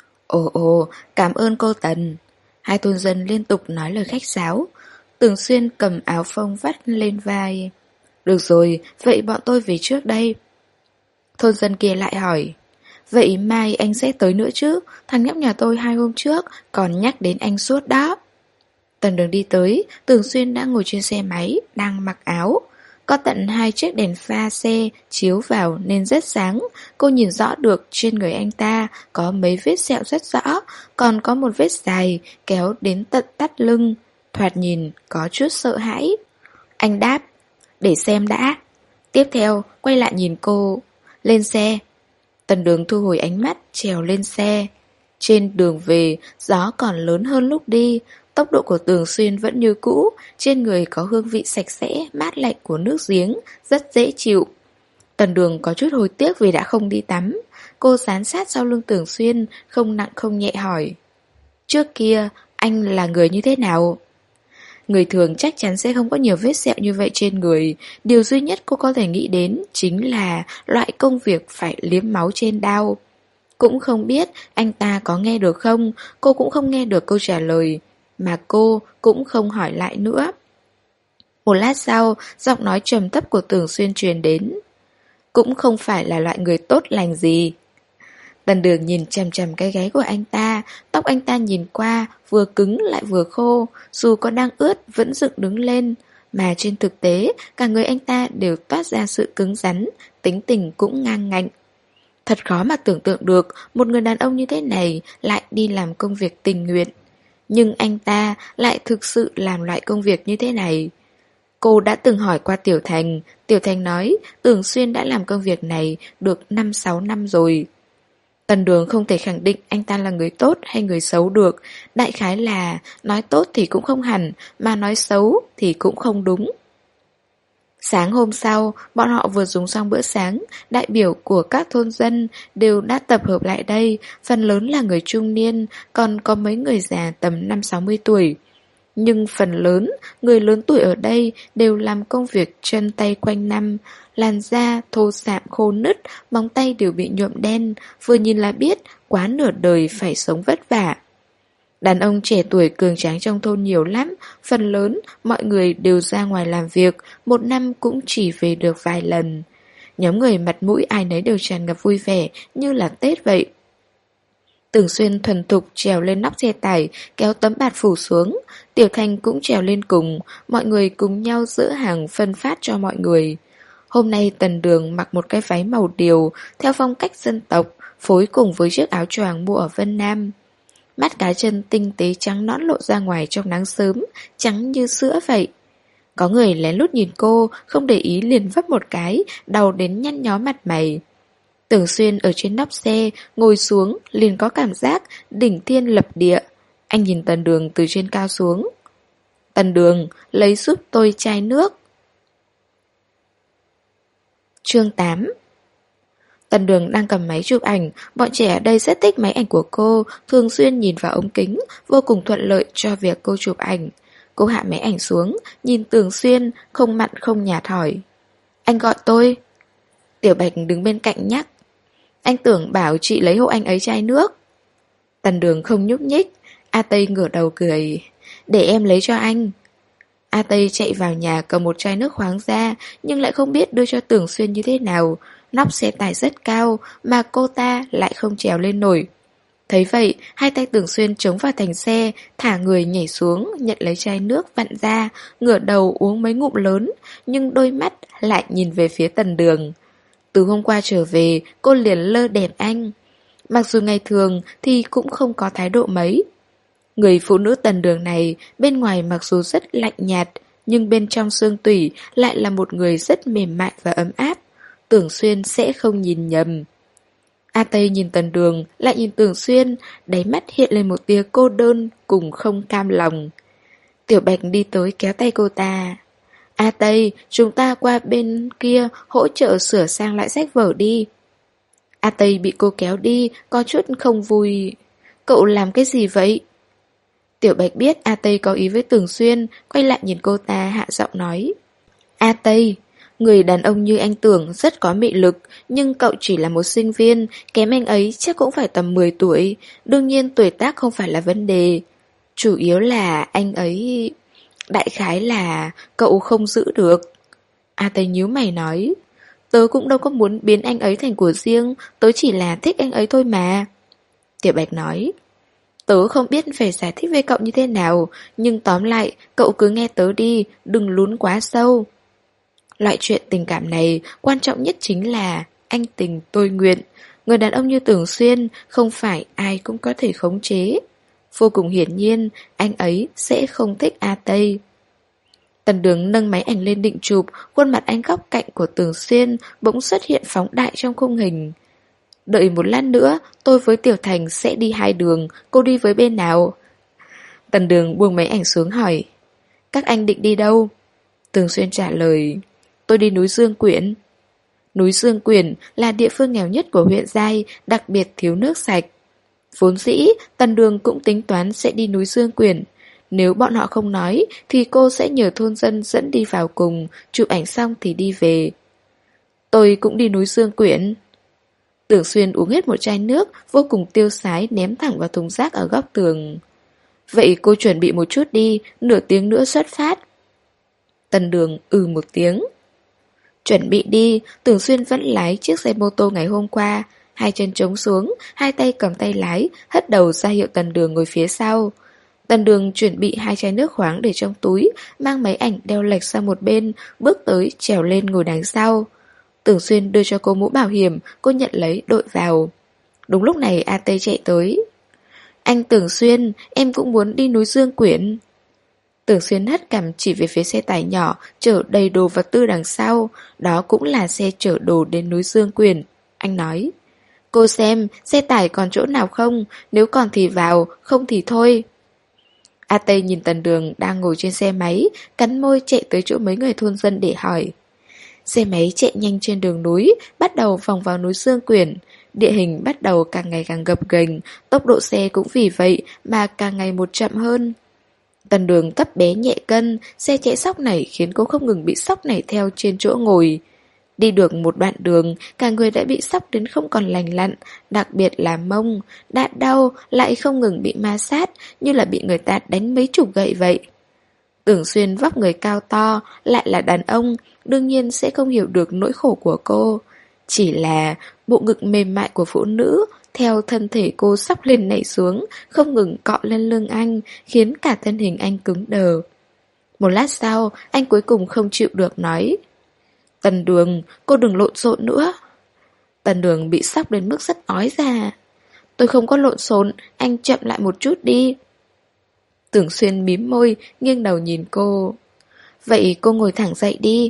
Ồ, cảm ơn cô Tần. Hai thôn dân liên tục nói lời khách sáo. Tưởng Xuyên cầm áo phông vắt lên vai. Được rồi, vậy bọn tôi về trước đây. Thôn dân kia lại hỏi. Vậy mai anh sẽ tới nữa chứ? Thằng nhóc nhà tôi 2 hôm trước còn nhắc đến anh suốt đó. Tần Đường đi tới, Tưởng Xuyên đã ngồi trên xe máy, đang mặc áo. Có tận 2 chiếc đèn pha xe chiếu vào nên rất sáng. Cô nhìn rõ được trên người anh ta có mấy vết sẹo rất rõ, còn có một vết dài kéo đến tận thắt lưng. Thoạt nhìn có chút sợ hãi. Anh đáp, để xem đã. Tiếp theo quay lại nhìn cô. Lên xe. Tần Đường thu hồi ánh mắt, trèo lên xe. Trên đường về, gió còn lớn hơn lúc đi. Tốc độ của Tưởng Xuyên vẫn như cũ, trên người có hương vị sạch sẽ, mát lạnh của nước giếng, rất dễ chịu. Tần Đường có chút hối tiếc vì đã không đi tắm. Cô dán sát sau lưng Tưởng Xuyên, không nặng không nhẹ hỏi. Trước kia, anh là người như thế nào? Người thường chắc chắn sẽ không có nhiều vết sẹo như vậy trên người. Điều duy nhất cô có thể nghĩ đến chính là loại công việc phải liếm máu trên đao. Cũng không biết anh ta có nghe được không, cô cũng không nghe được câu trả lời. Mà cô cũng không hỏi lại nữa. Một lát sau, giọng nói trầm thấp của Tưởng Xuyên truyền đến. Cũng không phải là loại người tốt lành gì. Tần Đường nhìn chằm chằm cái gáy của anh ta, tóc anh ta nhìn qua vừa cứng lại vừa khô, dù có đang ướt vẫn dựng đứng lên. Mà trên thực tế, cả người anh ta đều toát ra sự cứng rắn, tính tình cũng ngang ngạnh. Thật khó mà tưởng tượng được một người đàn ông như thế này lại đi làm công việc tình nguyện. Nhưng anh ta lại thực sự làm loại công việc như thế này. Cô đã từng hỏi qua Tiểu Thành nói Tưởng Xuyên đã làm công việc này được 5-6 năm rồi. Tần Đường không thể khẳng định anh ta là người tốt hay người xấu được, đại khái là nói tốt thì cũng không hẳn, mà nói xấu thì cũng không đúng. Sáng hôm sau, bọn họ vừa dùng xong bữa sáng, đại biểu của các thôn dân đều đã tập hợp lại đây, phần lớn là người trung niên, còn có mấy người già tầm 50-60 tuổi. Nhưng phần lớn, người lớn tuổi ở đây đều làm công việc chân tay quanh năm, làn da thô rạm khô nứt, móng tay đều bị nhuộm đen, vừa nhìn là biết quá nửa đời phải sống vất vả. Đàn ông trẻ tuổi cường tráng trong thôn nhiều lắm, phần lớn mọi người đều ra ngoài làm việc, một năm cũng chỉ về được vài lần. Nhóm người mặt mũi ai nấy đều tràn ngập vui vẻ như là Tết vậy. Tưởng Xuyên thuần thục trèo lên nóc xe tải, kéo tấm bạt phủ xuống. Tiểu Thành cũng trèo lên cùng, mọi người cùng nhau dỡ hàng phân phát cho mọi người. Hôm nay Tần Đường mặc một cái váy màu điều, theo phong cách dân tộc, phối cùng với chiếc áo choàng mua ở Vân Nam. mắt cá chân tinh tế trắng nõn lộ ra ngoài trong nắng sớm, trắng như sữa vậy. Có người lén lút nhìn cô, không để ý liền vấp một cái, đau đến nhăn nhó mặt mày. Tưởng Xuyên ở trên nóc xe, ngồi xuống, liền có cảm giác đỉnh thiên lập địa. Anh nhìn Tần Đường từ trên cao xuống. Tần Đường, lấy giúp tôi chai nước. Chương 8. Tần Đường đang cầm máy chụp ảnh, bọn trẻ ở đây rất thích máy ảnh của cô, thường xuyên nhìn vào ống kính, vô cùng thuận lợi cho việc cô chụp ảnh. Cô hạ máy ảnh xuống, nhìn Tưởng Xuyên, không mặn không nhạt hỏi. Anh gọi tôi. Tiểu Bạch đứng bên cạnh nhắc. Anh Tưởng bảo chị lấy hộ anh ấy chai nước. Tần Đường không nhúc nhích, A Tây ngửa đầu cười. Để em lấy cho anh. A Tây chạy vào nhà cầm một chai nước khoáng ra, nhưng lại không biết đưa cho Tưởng Xuyên như thế nào. Nóc xe tải rất cao, mà cô ta lại không trèo lên nổi. Thấy vậy, hai tay Tưởng Xuyên chống vào thành xe, thả người nhảy xuống, nhận lấy chai nước vặn ra, ngửa đầu uống mấy ngụm lớn, nhưng đôi mắt lại nhìn về phía Tần Đường. Từ hôm qua trở về, cô liền lơ đèn anh. Mặc dù ngày thường thì cũng không có thái độ mấy. Người phụ nữ Tần Đường này bên ngoài mặc dù rất lạnh nhạt, nhưng bên trong xương tủy lại là một người rất mềm mại và ấm áp. Tưởng Xuyên sẽ không nhìn nhầm. A Tây nhìn Tần Đường, lại nhìn Tưởng Xuyên, đáy mắt hiện lên một tia cô đơn cùng không cam lòng. Tiểu Bạch đi tới kéo tay cô ta. A Tây, chúng ta qua bên kia hỗ trợ sửa sang lại sách vở đi. A Tây bị cô kéo đi, có chút không vui. Cậu làm cái gì vậy? Tiểu Bạch biết A Tây có ý với Tưởng Xuyên, quay lại nhìn cô ta hạ giọng nói. A Tây, người đàn ông như anh Tưởng rất có mị lực, nhưng cậu chỉ là một sinh viên, kém anh ấy chắc cũng phải tầm 10 tuổi, đương nhiên tuổi tác không phải là vấn đề. Chủ yếu là anh ấy... Đại khái là cậu không giữ được. A Tây nhíu mày nói. Tớ cũng đâu có muốn biến anh ấy thành của riêng, tớ chỉ là thích anh ấy thôi mà. Tiểu Bạch nói. Tớ không biết phải giải thích với cậu như thế nào, nhưng tóm lại, cậu cứ nghe tớ đi, đừng lún quá sâu. Loại chuyện tình cảm này, quan trọng nhất chính là anh tình tôi nguyện. Người đàn ông như Tưởng Xuyên không phải ai cũng có thể khống chế. Vô cùng hiển nhiên, anh ấy sẽ không thích A Tây. Tần Đường nâng máy ảnh lên định chụp, khuôn mặt anh góc cạnh của Tưởng Xuyên bỗng xuất hiện phóng đại trong khung hình. Đợi một lát nữa, tôi với Tiểu Thành sẽ đi hai đường, cô đi với bên nào? Tần Đường buông máy ảnh xuống hỏi. Các anh định đi đâu? Tưởng Xuyên trả lời. Tôi đi núi Dương Quyển. Núi Dương Quyển là địa phương nghèo nhất của huyện Giai, đặc biệt thiếu nước sạch. Vốn dĩ, Tần Đường cũng tính toán sẽ đi núi Dương Quyển. Nếu bọn họ không nói, thì cô sẽ nhờ thôn dân dẫn đi vào cùng, chụp ảnh xong thì đi về. Tôi cũng đi núi Dương Quyển. Tưởng Xuyên uống hết một chai nước, vô cùng tiêu sái ném thẳng vào thùng rác ở góc tường. Vậy cô chuẩn bị một chút đi, nửa tiếng nữa xuất phát. Tần Đường một tiếng. Chuẩn bị đi, Tưởng Xuyên vẫn lái chiếc xe mô tô ngày hôm qua, hai chân trống xuống, hai tay cầm tay lái, hất đầu ra hiệu Tần Đường ngồi phía sau. Tần Đường chuẩn bị hai chai nước khoáng để trong túi, mang máy ảnh đeo lệch sang một bên, bước tới trèo lên ngồi đằng sau. Tưởng Xuyên đưa cho cô mũ bảo hiểm, cô nhận lấy đội vào. Đúng lúc này A Tây chạy tới. Anh Tưởng Xuyên, em cũng muốn đi núi Dương Quyển. Tưởng Xuyên hất cằm chỉ về phía xe tải nhỏ, chở đầy đồ vật tư đằng sau. Đó cũng là xe chở đồ đến núi Dương Quyển. Anh nói. Cô xem, xe tải còn chỗ nào không? Nếu còn thì vào, không thì thôi. A Tây nhìn Tần Đường đang ngồi trên xe máy, cắn môi chạy tới chỗ mấy người thôn dân để hỏi. Xe máy chạy nhanh trên đường núi, bắt đầu vòng vào núi Dương Quyển. Địa hình bắt đầu càng ngày càng gập ghềnh, tốc độ xe cũng vì vậy mà càng ngày một chậm hơn. Tần Đường thấp bé nhẹ cân, xe chạy sóc nảy khiến cô không ngừng bị sóc nảy theo trên chỗ ngồi. Đi được một đoạn đường, cả người đã bị sóc đến không còn lành lặn, đặc biệt là mông, đã đau lại không ngừng bị ma sát, như là bị người ta đánh mấy chục gậy vậy. Tưởng Xuyên vóc người cao to, lại là đàn ông, đương nhiên sẽ không hiểu được nỗi khổ của cô. Chỉ là bộ ngực mềm mại của phụ nữ, theo thân thể cô sóc lên nảy xuống, không ngừng cọ lên lưng anh, khiến cả thân hình anh cứng đờ. Một lát sau, anh cuối cùng không chịu được nói. Tần Đường, cô đừng lộn xộn nữa. Tần Đường bị sóc đến mức rất ói ra. Tôi không có lộn xộn, anh chậm lại một chút đi. Tưởng Xuyên mím môi, nghiêng đầu nhìn cô. Vậy cô ngồi thẳng dậy đi.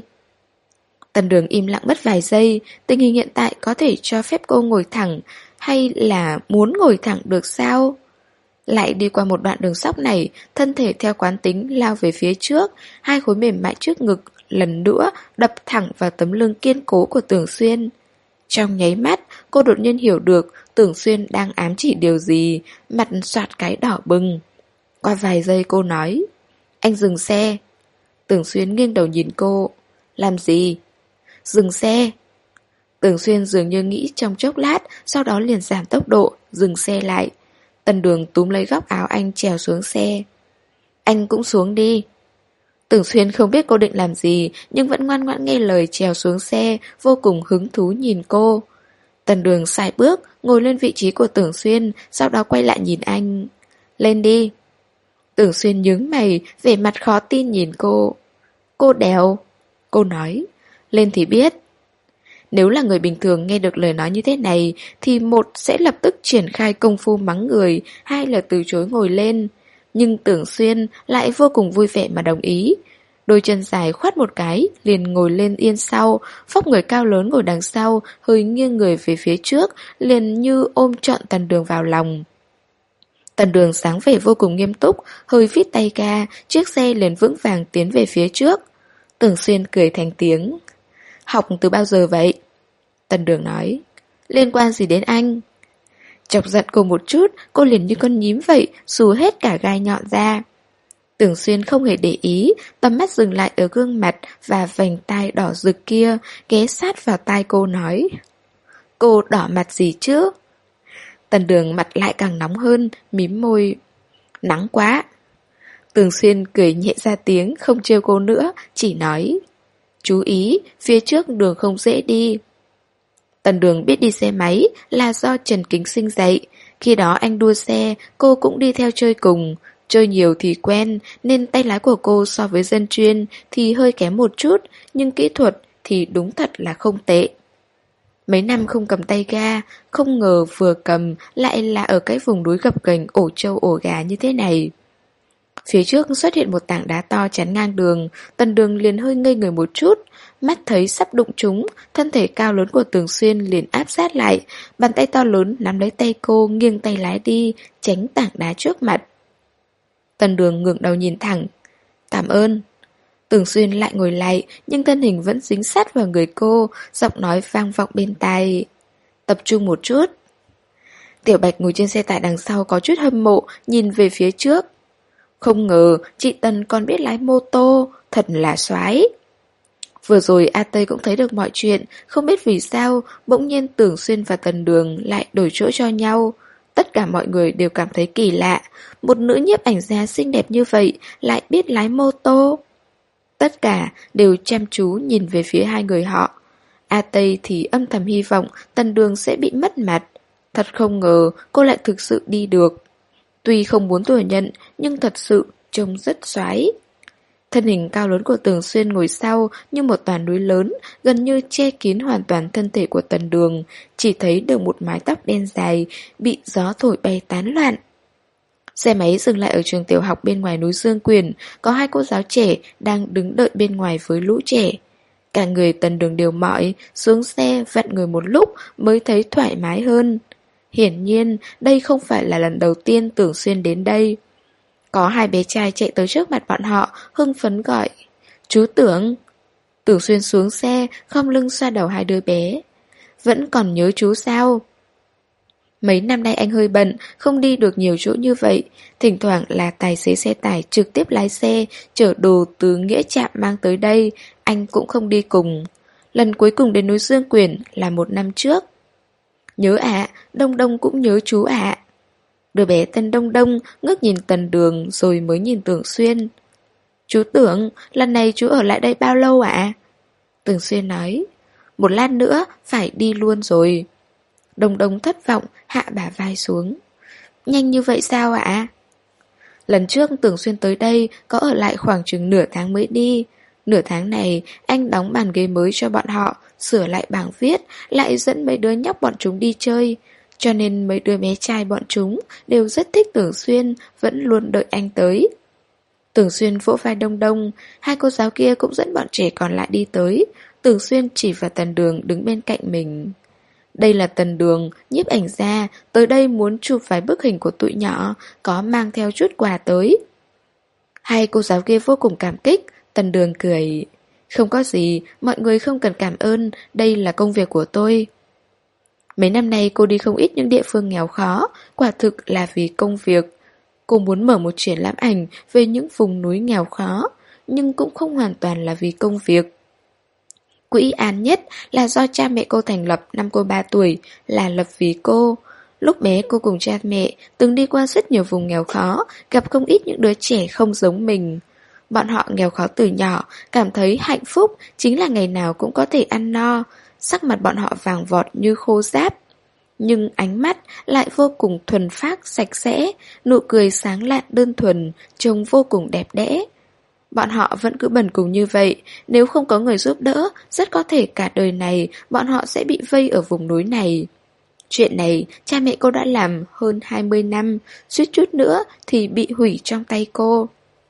Tần Đường im lặng mất vài giây, tình hình hiện tại có thể cho phép cô ngồi thẳng, hay là muốn ngồi thẳng được sao? Lại đi qua một đoạn đường sóc này, thân thể theo quán tính lao về phía trước, hai khối mềm mại trước ngực lần nữa đập thẳng vào tấm lưng kiên cố của Tưởng Xuyên. Trong nháy mắt, cô đột nhiên hiểu được Tưởng Xuyên đang ám chỉ điều gì, mặt soạt cái đỏ bừng. Qua vài giây cô nói, anh dừng xe. Tưởng Xuyên nghiêng đầu nhìn cô. Làm gì? Dừng xe. Tưởng Xuyên dường như nghĩ trong chốc lát, sau đó liền giảm tốc độ, dừng xe lại. Tần Đường túm lấy góc áo anh trèo xuống xe. Anh cũng xuống đi. Tưởng Xuyên không biết cô định làm gì, nhưng vẫn ngoan ngoãn nghe lời trèo xuống xe, vô cùng hứng thú nhìn cô. Tần Đường sải bước, ngồi lên vị trí của Tưởng Xuyên, sau đó quay lại nhìn anh. Lên đi. Tưởng Xuyên nhướng mày, vẻ mặt khó tin nhìn cô. Cô đèo. Cô nói. Lên thì biết. Nếu là người bình thường nghe được lời nói như thế này, thì một sẽ lập tức triển khai công phu mắng người, hai là từ chối ngồi lên. Nhưng Tưởng Xuyên lại vô cùng vui vẻ mà đồng ý. Đôi chân dài khoát một cái, liền ngồi lên yên sau, vóc người cao lớn ngồi đằng sau, hơi nghiêng người về phía trước, liền như ôm trọn Tần Đường vào lòng. Tần Đường sáng vẻ vô cùng nghiêm túc, hơi vít tay ga, chiếc xe liền vững vàng tiến về phía trước. Tưởng Xuyên cười thành tiếng. Học từ bao giờ vậy? Tần Đường nói. Liên quan gì đến anh? Chọc giận cô một chút, cô liền như con nhím vậy, xù hết cả gai nhọn ra. Tưởng Xuyên không hề để ý, tầm mắt dừng lại ở gương mặt và vành tai đỏ rực kia, ghé sát vào tai cô nói. Cô đỏ mặt gì chứ? Tần Đường mặt lại càng nóng hơn, mím môi. Nắng quá. Tưởng Xuyên cười nhẹ ra tiếng, không trêu cô nữa, chỉ nói. Chú ý, phía trước đường không dễ đi. Tần Đường biết đi xe máy là do Trần Kính Sinh dạy. Khi đó anh đua xe, cô cũng đi theo chơi cùng. Chơi nhiều thì quen, nên tay lái của cô so với dân chuyên thì hơi kém một chút, nhưng kỹ thuật thì đúng thật là không tệ. Mấy năm không cầm tay ga, không ngờ vừa cầm lại là ở cái vùng núi gập ghềnh ổ trâu ổ gà như thế này. Phía trước xuất hiện một tảng đá to chắn ngang đường, Tần Đường liền hơi ngây người một chút, mắt thấy sắp đụng chúng, thân thể cao lớn của Tưởng Xuyên liền áp sát lại, bàn tay to lớn nắm lấy tay cô nghiêng tay lái đi, tránh tảng đá trước mặt. Tần Đường ngẩng đầu nhìn thẳng. Cảm ơn. Tưởng Xuyên lại ngồi lại, nhưng thân hình vẫn dính sát vào người cô, giọng nói vang vọng bên tai. Tập trung một chút. Tiểu Bạch ngồi trên xe tải đằng sau có chút hâm mộ, nhìn về phía trước. Không ngờ chị Tần còn biết lái mô tô, thật là xoái. Vừa rồi A Tây cũng thấy được mọi chuyện, không biết vì sao bỗng nhiên Tưởng Xuyên và Tần Đường lại đổi chỗ cho nhau. Tất cả mọi người đều cảm thấy kỳ lạ, một nữ nhiếp ảnh gia xinh đẹp như vậy lại biết lái mô tô. Tất cả đều chăm chú nhìn về phía hai người họ. A Tây thì âm thầm hy vọng Tần Đường sẽ bị mất mặt. Thật không ngờ cô lại thực sự đi được. Tuy không muốn thừa nhận, nhưng thật sự trông rất xoái. Thân hình cao lớn của Tưởng Xuyên ngồi sau như một tòa núi lớn, gần như che kín hoàn toàn thân thể của Tần Đường, chỉ thấy được một mái tóc đen dài, bị gió thổi bay tán loạn. Xe máy dừng lại ở trường tiểu học bên ngoài núi Dương Quyền, có hai cô giáo trẻ đang đứng đợi bên ngoài với lũ trẻ. Cả người Tần Đường đều mỏi, xuống xe vặn người một lúc mới thấy thoải mái hơn. Hiển nhiên, đây không phải là lần đầu tiên Tưởng Xuyên đến đây. Có hai bé trai chạy tới trước mặt bọn họ, hưng phấn gọi. Chú Tưởng. Tưởng Xuyên xuống xe, khom lưng xoa đầu hai đứa bé. Vẫn còn nhớ chú sao? Mấy năm nay anh hơi bận, không đi được nhiều chỗ như vậy. Thỉnh thoảng là tài xế xe tải trực tiếp lái xe, chở đồ từ Nghĩa Trạm mang tới đây, anh cũng không đi cùng. Lần cuối cùng đến núi Dương Quyển là 1 năm trước. Nhớ ạ, Đông Đông cũng nhớ chú ạ. Đứa bé tên Đông Đông ngước nhìn Tần Đường rồi mới nhìn Tưởng Xuyên. Chú Tưởng, lần này chú ở lại đây bao lâu ạ? Tưởng Xuyên nói, 1 lát nữa phải đi luôn rồi. Đông Đông thất vọng hạ bả vai xuống. Nhanh như vậy sao ạ? Lần trước Tưởng Xuyên tới đây có ở lại khoảng chừng nửa tháng mới đi. Nửa tháng này anh đóng bàn ghế mới cho bọn họ, sửa lại bảng viết, lại dẫn mấy đứa nhóc bọn chúng đi chơi. Cho nên mấy đứa bé trai bọn chúng đều rất thích Tưởng Xuyên, vẫn luôn đợi anh tới. Tưởng Xuyên vỗ vai Đông Đông, hai cô giáo kia cũng dẫn bọn trẻ còn lại đi tới. Tưởng Xuyên chỉ vào Tần Đường đứng bên cạnh mình. Đây là Tần Đường, nhiếp ảnh gia, tới đây muốn chụp vài bức hình của tụi nhỏ, có mang theo chút quà tới. Hai cô giáo kia vô cùng cảm kích, Tần Đường cười. Không có gì, mọi người không cần cảm ơn, đây là công việc của tôi. Mấy năm nay cô đi không ít những địa phương nghèo khó, quả thực là vì công việc. Cô muốn mở một triển lãm ảnh về những vùng núi nghèo khó, nhưng cũng không hoàn toàn là vì công việc. Quỹ An Nhất là do cha mẹ cô thành lập năm cô 3 tuổi, là lập vì cô. Lúc bé cô cùng cha mẹ từng đi qua rất nhiều vùng nghèo khó, gặp không ít những đứa trẻ không giống mình. Bọn họ nghèo khó từ nhỏ, cảm thấy hạnh phúc chính là ngày nào cũng có thể ăn no. Sắc mặt bọn họ vàng vọt như khô ráp, nhưng ánh mắt lại vô cùng thuần phác, sạch sẽ, nụ cười sáng lạn đơn thuần, trông vô cùng đẹp đẽ. Bọn họ vẫn cứ bần cùng như vậy, nếu không có người giúp đỡ, rất có thể cả đời này bọn họ sẽ bị vây ở vùng núi này. Chuyện này cha mẹ cô đã làm hơn 20 năm, suýt chút nữa thì bị hủy trong tay cô.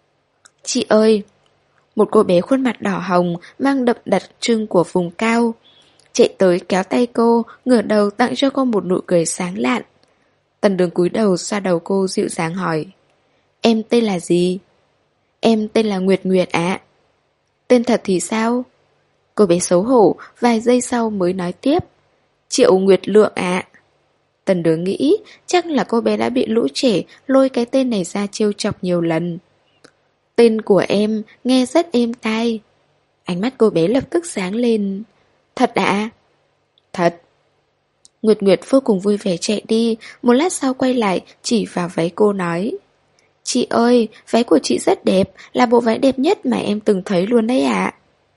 Chị ơi! Một cô bé khuôn mặt đỏ hồng, mang đậm đặc trưng của vùng cao chạy tới kéo tay cô, ngửa đầu tặng cho cô một nụ cười sáng lạn. Tần Đường cúi đầu xoa đầu cô dịu dàng hỏi. Em tên là gì? Em tên là Nguyệt Nguyệt ạ. Tên thật thì sao? Cô bé xấu hổ, vài giây sau mới nói tiếp. Triệu Nguyệt Lượng ạ. Tần Đường nghĩ chắc là cô bé đã bị lũ trẻ lôi cái tên này ra trêu chọc nhiều lần. Tên của em nghe rất êm tai. Ánh mắt cô bé lập tức sáng lên. Thật ạ? Thật. Nguyệt Nguyệt vô cùng vui vẻ chạy đi, một lát sau quay lại chỉ vào váy cô nói. Chị ơi, váy của chị rất đẹp, là bộ váy đẹp nhất mà em từng thấy luôn đấy ạ.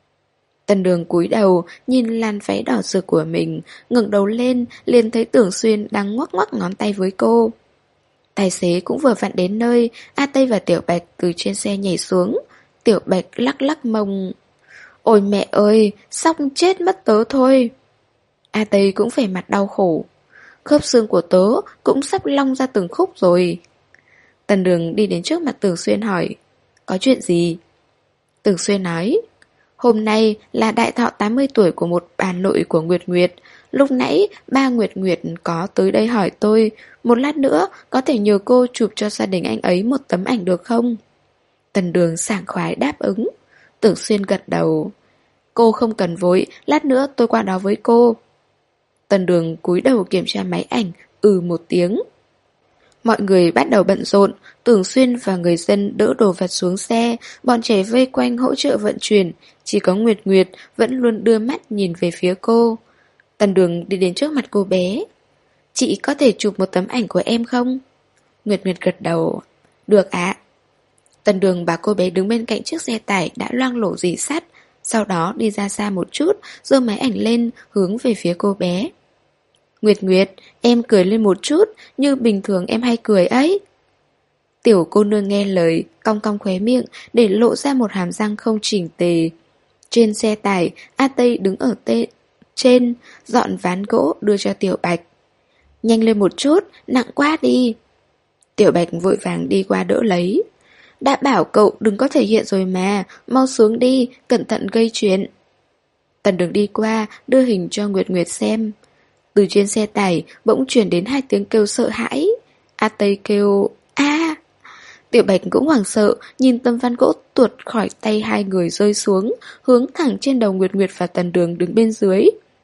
Tần Đường cúi đầu, nhìn làn váy đỏ rực của mình, ngẩng đầu lên, liền thấy Tưởng Xuyên đang ngoắc ngoắc ngón tay với cô. Tài xế cũng vừa vặn đến nơi, A Tây và Tiểu Bạch từ trên xe nhảy xuống. Tiểu Bạch lắc lắc mông. Ôi mẹ ơi, sắp chết mất tớ thôi. A Tây cũng vẻ mặt đau khổ. Khớp xương của tớ cũng sắp long ra từng khúc rồi. Tần Đường đi đến trước mặt Tưởng Xuyên hỏi. Có chuyện gì? Tưởng Xuyên nói. Hôm nay là đại thọ 80 tuổi của một bà nội của Nguyệt Nguyệt. Lúc nãy ba Nguyệt Nguyệt có tới đây hỏi tôi, một lát nữa có thể nhờ cô chụp cho gia đình anh ấy một tấm ảnh được không? Tần Đường sảng khoái đáp ứng. Tưởng Xuyên gật đầu. Cô không cần vội, lát nữa tôi qua đó với cô. Tần Đường cúi đầu kiểm tra máy ảnh, một tiếng. Mọi người bắt đầu bận rộn, Tưởng Xuyên và người dân đỡ đồ vật xuống xe, bọn trẻ vây quanh hỗ trợ vận chuyển, chỉ có Nguyệt Nguyệt vẫn luôn đưa mắt nhìn về phía cô. Tần Đường đi đến trước mặt cô bé. Chị có thể chụp một tấm ảnh của em không? Nguyệt Nguyệt gật đầu. Được ạ. Tần Đường bảo cô bé đứng bên cạnh chiếc xe tải đã loang lổ rỉ sắt, sau đó đi ra xa một chút, giơ máy ảnh lên, hướng về phía cô bé. Nguyệt Nguyệt, em cười lên một chút, như bình thường em hay cười ấy. Tiểu cô nương nghe lời, cong cong khóe miệng, để lộ ra một hàm răng không chỉnh tề. Trên xe tải, A Tây đứng ở trên, dọn ván gỗ đưa cho Tiểu Bạch. Nhanh lên một chút, nặng quá đi. Tiểu Bạch vội vàng đi qua đỡ lấy. Đã bảo cậu đừng có thể hiện rồi mà, mau xuống đi, cẩn thận gây chuyện. Tần Đường đi qua, đưa hình cho Nguyệt Nguyệt xem. Từ trên xe tải bỗng truyền đến hai tiếng kêu sợ hãi. A Tây kêu a. Tiểu Bạch cũng hoảng sợ, nhìn tấm ván gỗ tuột khỏi tay hai người rơi xuống, hướng thẳng trên đầu Nguyệt Nguyệt và Tần Đường đứng bên dưới.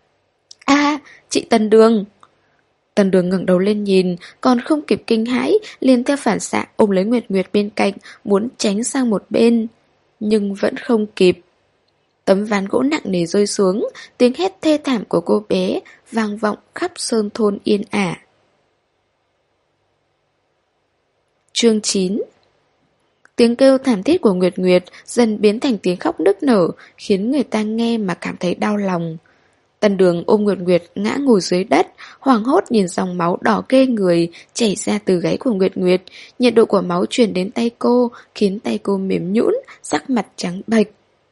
A, chị Tần Đường. Tần Đường ngẩng đầu lên nhìn, còn không kịp kinh hãi, liền theo phản xạ ôm lấy Nguyệt Nguyệt bên cạnh, muốn tránh sang một bên, nhưng vẫn không kịp. Tấm ván gỗ nặng nề rơi xuống, tiếng hét thê thảm của cô bé vang vọng khắp sơn thôn yên ả. Chương 9. Tiếng kêu thảm thiết của Nguyệt Nguyệt dần biến thành tiếng khóc nức nở, khiến người ta nghe mà cảm thấy đau lòng. Tần Đường ôm Nguyệt Nguyệt ngã ngồi dưới đất, hoảng hốt nhìn dòng máu đỏ ghê người chảy ra từ gáy của Nguyệt Nguyệt. Nhiệt độ của máu truyền đến tay cô, khiến tay cô mềm nhũn, sắc mặt trắng bệch.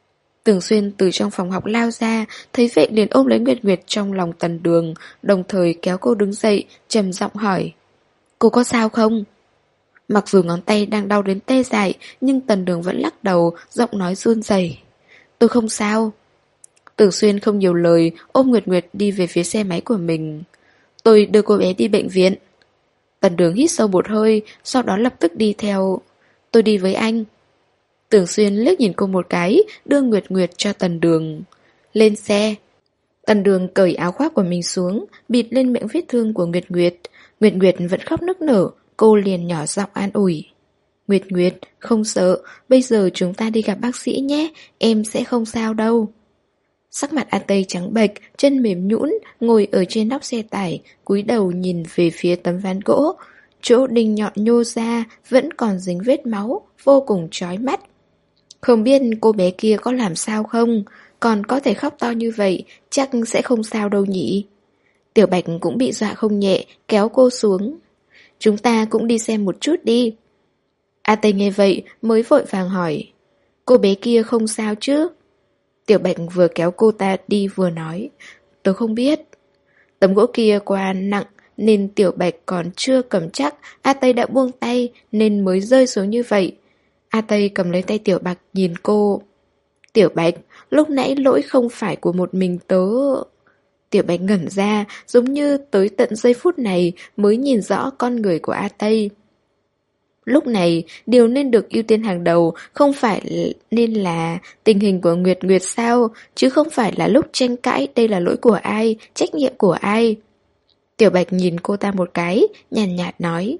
Tưởng Xuyên từ trong phòng học lao ra, thấy vậy liền ôm lấy Nguyệt Nguyệt trong lòng Tần Đường, đồng thời kéo cô đứng dậy, trầm giọng hỏi. Cô có sao không? Mặc dù ngón tay đang đau đến tê dại, nhưng Tần Đường vẫn lắc đầu, giọng nói run rẩy. Tôi không sao. Tưởng Xuyên không nhiều lời, ôm Nguyệt Nguyệt đi về phía xe máy của mình. Tôi đưa cô bé đi bệnh viện. Tần Đường hít sâu một hơi, sau đó lập tức đi theo. Tôi đi với anh. Tưởng Xuyên liếc nhìn cô một cái, đưa Nguyệt Nguyệt cho Tần Đường. Lên xe. Tần Đường cởi áo khoác của mình xuống, bịt lên miệng vết thương của Nguyệt Nguyệt. Nguyệt Nguyệt vẫn khóc nức nở, cô liền nhỏ giọng an ủi. Nguyệt Nguyệt, không sợ, bây giờ chúng ta đi gặp bác sĩ nhé, em sẽ không sao đâu. Sắc mặt A Tây trắng bệch, chân mềm nhũn, ngồi ở trên nóc xe tải, cúi đầu nhìn về phía tấm ván gỗ. Chỗ đinh nhọn nhô ra, vẫn còn dính vết máu, vô cùng chói mắt. Không biết cô bé kia có làm sao không, còn có thể khóc to như vậy, chắc sẽ không sao đâu nhỉ. Tiểu Bạch cũng bị dọa không nhẹ, kéo cô xuống. Chúng ta cũng đi xem một chút đi. A Tây nghe vậy mới vội vàng hỏi. Cô bé kia không sao chứ? Tiểu Bạch vừa kéo cô ta đi vừa nói. Tớ không biết. Tấm gỗ kia quá nặng nên Tiểu Bạch còn chưa cầm chắc, A Tây đã buông tay nên mới rơi xuống như vậy. A Tây cầm lấy tay Tiểu Bạch nhìn cô. Tiểu Bạch, lúc nãy lỗi không phải của một mình tớ. Tiểu Bạch ngẩn ra, giống như tới tận giây phút này mới nhìn rõ con người của A Tây. Lúc này, điều nên được ưu tiên hàng đầu không phải nên là tình hình của Nguyệt Nguyệt sao, chứ không phải là lúc tranh cãi đây là lỗi của ai, trách nhiệm của ai. Tiểu Bạch nhìn cô ta một cái, nhàn nhạt nói.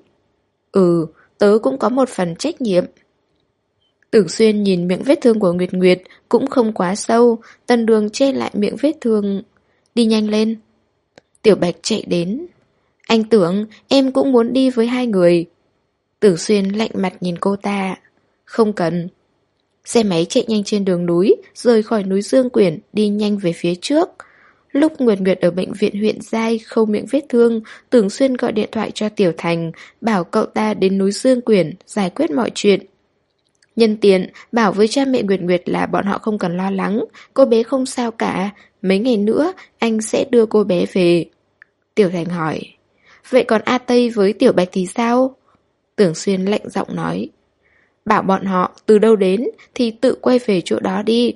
Tớ cũng có một phần trách nhiệm. Tưởng Xuyên nhìn miệng vết thương của Nguyệt Nguyệt cũng không quá sâu, Tần Đường che lại miệng vết thương. Đi nhanh lên. Tiểu Bạch chạy đến. Anh Tưởng, em cũng muốn đi với hai người. Tưởng Xuyên lạnh mặt nhìn cô ta. Không cần. Xe máy chạy nhanh trên đường núi, rời khỏi núi Dương Quyển, đi nhanh về phía trước. Lúc Nguyệt Nguyệt ở bệnh viện huyện Giai khâu miệng vết thương, Tưởng Xuyên gọi điện thoại cho Tiểu Thành, bảo cậu ta đến núi Dương Quyển, giải quyết mọi chuyện. Nhân tiện, bảo với cha mẹ Nguyệt Nguyệt là bọn họ không cần lo lắng, cô bé không sao cả, mấy ngày nữa anh sẽ đưa cô bé về. Tiểu Thành hỏi, vậy còn A Tây với Tiểu Bạch thì sao? Tưởng Xuyên lạnh giọng nói, bảo bọn họ từ đâu đến thì tự quay về chỗ đó đi.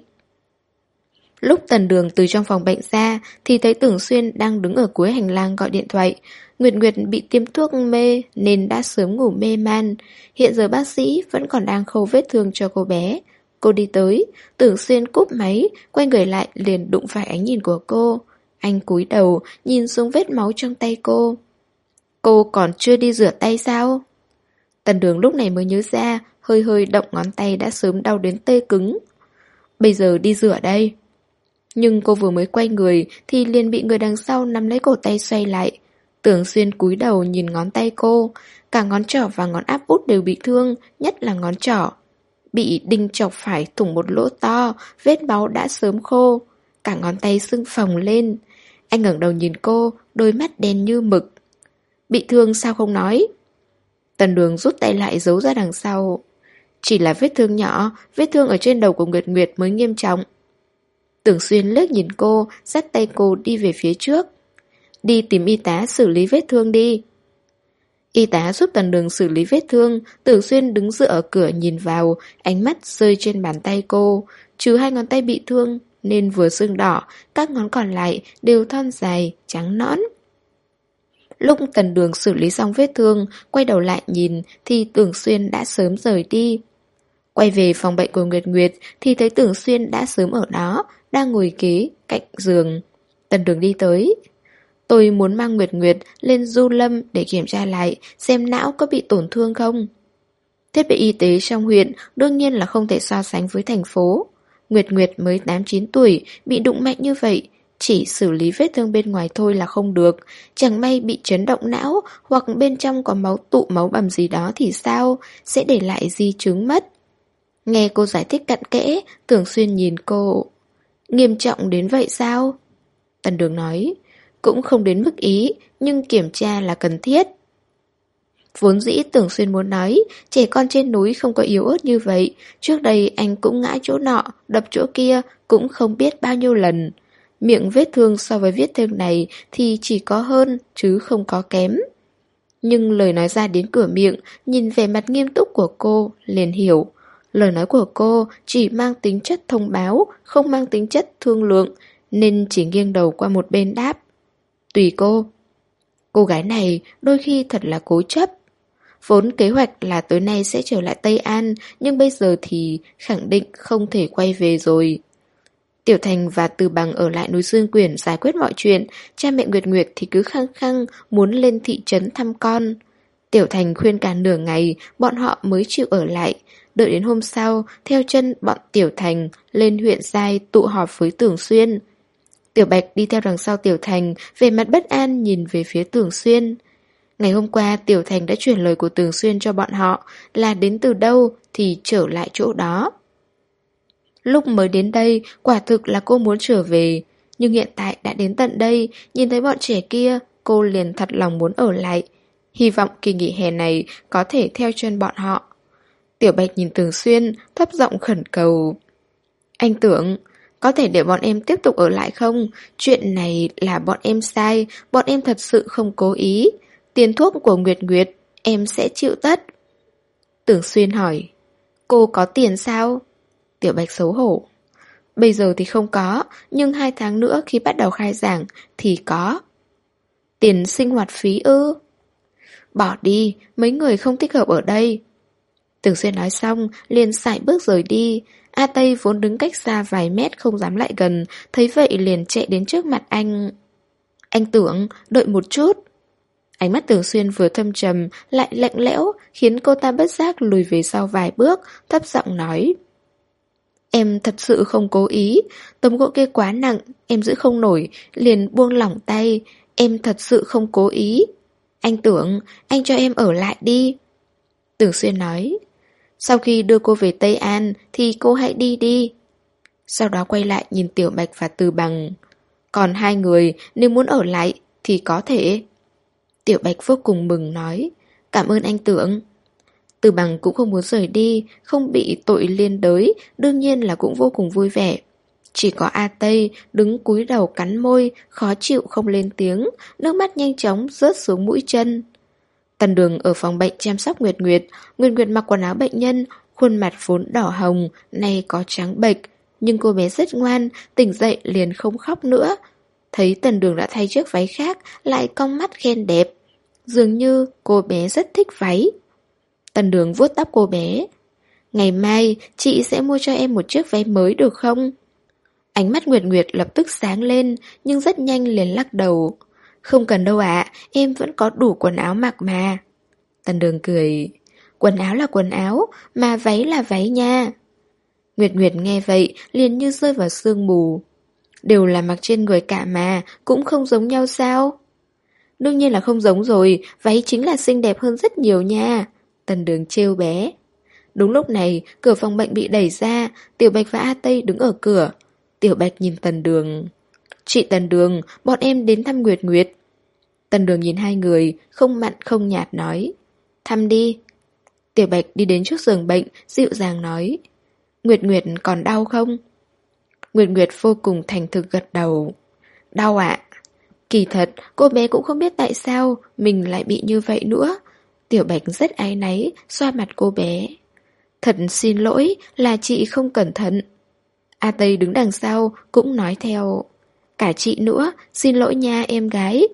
Lúc Tần Đường từ trong phòng bệnh ra thì thấy Tưởng Xuyên đang đứng ở cuối hành lang gọi điện thoại. Nguyệt Nguyệt bị tiêm thuốc mê nên đã sớm ngủ mê man. Hiện giờ bác sĩ vẫn còn đang khâu vết thương cho cô bé. Cô đi tới, Tưởng Xuyên cúp máy, quay người lại liền đụng phải ánh nhìn của cô. Anh cúi đầu nhìn xuống vết máu trong tay cô. Cô còn chưa đi rửa tay sao? Tần Đường lúc này mới nhớ ra, hơi hơi động ngón tay đã sớm đau đến tê cứng. Bây giờ đi rửa đây. Nhưng cô vừa mới quay người thì liền bị người đằng sau nắm lấy cổ tay xoay lại. Tưởng Xuyên cúi đầu nhìn ngón tay cô, cả ngón trỏ và ngón áp út đều bị thương, nhất là ngón trỏ. Bị đinh chọc phải thủng một lỗ to, vết máu đã sớm khô, cả ngón tay sưng phồng lên. Anh ngẩng đầu nhìn cô, đôi mắt đen như mực. Bị thương sao không nói? Tần Đường rút tay lại giấu ra đằng sau. Chỉ là vết thương nhỏ, vết thương ở trên đầu của Nguyệt Nguyệt mới nghiêm trọng. Tưởng Xuyên liếc nhìn cô, dắt tay cô đi về phía trước. Đi tìm y tá xử lý vết thương đi. Y tá giúp Tần Đường xử lý vết thương. Tưởng Xuyên đứng dựa ở cửa nhìn vào, ánh mắt rơi trên bàn tay cô. Trừ hai ngón tay bị thương nên vừa sưng đỏ, các ngón còn lại đều thon dài, trắng nõn. Lúc Tần Đường xử lý xong vết thương, quay đầu lại nhìn thì Tưởng Xuyên đã sớm rời đi. Quay về phòng bệnh của Nguyệt Nguyệt thì thấy Tưởng Xuyên đã sớm ở đó, đang ngồi kế cạnh giường. Tần Đường đi tới. Tôi muốn mang Nguyệt Nguyệt lên Du Lâm để kiểm tra lại xem não có bị tổn thương không. Thiết bị y tế trong huyện đương nhiên là không thể so sánh với thành phố. Nguyệt Nguyệt mới 8-9 tuổi, bị đụng mạnh như vậy, chỉ xử lý vết thương bên ngoài thôi là không được. Chẳng may bị chấn động não hoặc bên trong có máu tụ máu bầm gì đó thì sao, sẽ để lại di chứng mất. Nghe cô giải thích cặn kẽ, Tưởng Xuyên nhìn cô. Nghiêm trọng đến vậy sao? Tần Đường nói, cũng không đến mức ý, nhưng kiểm tra là cần thiết. Vốn dĩ Tưởng Xuyên muốn nói, trẻ con trên núi không có yếu ớt như vậy. Trước đây anh cũng ngã chỗ nọ, đập chỗ kia, cũng không biết bao nhiêu lần. Miệng vết thương so với vết thương này thì chỉ có hơn, chứ không có kém. Nhưng lời nói ra đến cửa miệng, nhìn vẻ mặt nghiêm túc của cô, liền hiểu. Lời nói của cô chỉ mang tính chất thông báo, không mang tính chất thương lượng, nên chỉ nghiêng đầu qua một bên đáp. Tùy cô. Cô gái này đôi khi thật là cố chấp. Vốn kế hoạch là tối nay sẽ trở lại Tây An, nhưng bây giờ thì khẳng định không thể quay về rồi. Tiểu Thành và Từ Bằng ở lại núi Dương Quyển giải quyết mọi chuyện, cha mẹ Nguyệt Nguyệt thì cứ khăng khăng muốn lên thị trấn thăm con. Tiểu Thành khuyên cả nửa ngày, bọn họ mới chịu ở lại. Đợi đến hôm sau, theo chân bọn Tiểu Thành lên huyện Giai tụ họp với Tưởng Xuyên. Tiểu Bạch đi theo đằng sau Tiểu Thành, vẻ mặt bất an nhìn về phía Tưởng Xuyên. Ngày hôm qua Tiểu Thành đã truyền lời của Tưởng Xuyên cho bọn họ là đến từ đâu thì trở lại chỗ đó. Lúc mới đến đây, quả thực là cô muốn trở về, nhưng hiện tại đã đến tận đây, nhìn thấy bọn trẻ kia, cô liền thật lòng muốn ở lại. Hy vọng kỳ nghỉ hè này có thể theo chân bọn họ. Tiểu Bạch nhìn Tưởng Xuyên, thấp giọng khẩn cầu. Anh Tưởng, có thể để bọn em tiếp tục ở lại không? Chuyện này là bọn em sai, bọn em thật sự không cố ý. Tiền thuốc của Nguyệt Nguyệt, em sẽ chịu tất. Tưởng Xuyên hỏi, cô có tiền sao? Tiểu Bạch xấu hổ. Bây giờ thì không có, nhưng 2 tháng nữa khi bắt đầu khai giảng thì có. Tiền sinh hoạt phí ư? Bỏ đi, mấy người không thích hợp ở đây. Tưởng Xuyên nói xong, liền sải bước rời đi. A Tây vốn đứng cách xa vài mét không dám lại gần, thấy vậy liền chạy đến trước mặt anh. Anh Tưởng, đợi một chút. Ánh mắt Tưởng Xuyên vừa thâm trầm, lại lạnh lẽo, khiến cô ta bất giác lùi về sau vài bước, thấp giọng nói. Em thật sự không cố ý, tấm gỗ kia quá nặng, em giữ không nổi, liền buông lỏng tay, em thật sự không cố ý. Anh Tưởng, anh cho em ở lại đi. Tưởng Xuyên nói. Sau khi đưa cô về Tây An thì cô hãy đi đi. Sau đó quay lại nhìn Tiểu Bạch và Từ Bằng. Còn 2 người nếu muốn ở lại thì có thể. Tiểu Bạch vô cùng mừng nói. Cảm ơn anh Tưởng. Từ Bằng cũng không muốn rời đi, không bị tội liên đới, đương nhiên là cũng vô cùng vui vẻ. Chỉ có A Tây đứng cúi đầu cắn môi, khó chịu không lên tiếng, nước mắt nhanh chóng rớt xuống mũi chân. Tần Đường ở phòng bệnh chăm sóc Nguyệt Nguyệt, Nguyệt Nguyệt mặc quần áo bệnh nhân, khuôn mặt vốn đỏ hồng, nay có trắng bệch, nhưng cô bé rất ngoan, tỉnh dậy liền không khóc nữa. Thấy Tần Đường đã thay chiếc váy khác, lại cong mắt khen đẹp. Dường như cô bé rất thích váy. Tần Đường vuốt tóc cô bé. Ngày mai chị sẽ mua cho em một chiếc váy mới được không? Ánh mắt Nguyệt Nguyệt lập tức sáng lên, nhưng rất nhanh liền lắc đầu. Không cần đâu ạ, em vẫn có đủ quần áo mặc mà. Tần Đường cười. Quần áo là quần áo, mà váy là váy nha. Nguyệt Nguyệt nghe vậy, liền như rơi vào sương mù. Đều là mặc trên người cả mà, cũng không giống nhau sao? Đương nhiên là không giống rồi, váy chính là xinh đẹp hơn rất nhiều nha. Tần Đường trêu bé. Đúng lúc này, cửa phòng bệnh bị đẩy ra, Tiểu Bạch và A Tây đứng ở cửa. Tiểu Bạch nhìn Tần Đường. Chị Tần Đường, bọn em đến thăm Nguyệt Nguyệt. Tần Đường nhìn 2 người, không mặn không nhạt nói. Thăm đi. Tiểu Bạch đi đến trước giường bệnh, dịu dàng nói. Nguyệt Nguyệt còn đau không? Nguyệt Nguyệt vô cùng thành thực gật đầu. Đau ạ. Kỳ thật, cô bé cũng không biết tại sao mình lại bị như vậy nữa. Tiểu Bạch rất áy náy, xoa mặt cô bé. Thật xin lỗi là chị không cẩn thận. A Tây đứng đằng sau cũng nói theo. Cả chị nữa, xin lỗi nha em gái.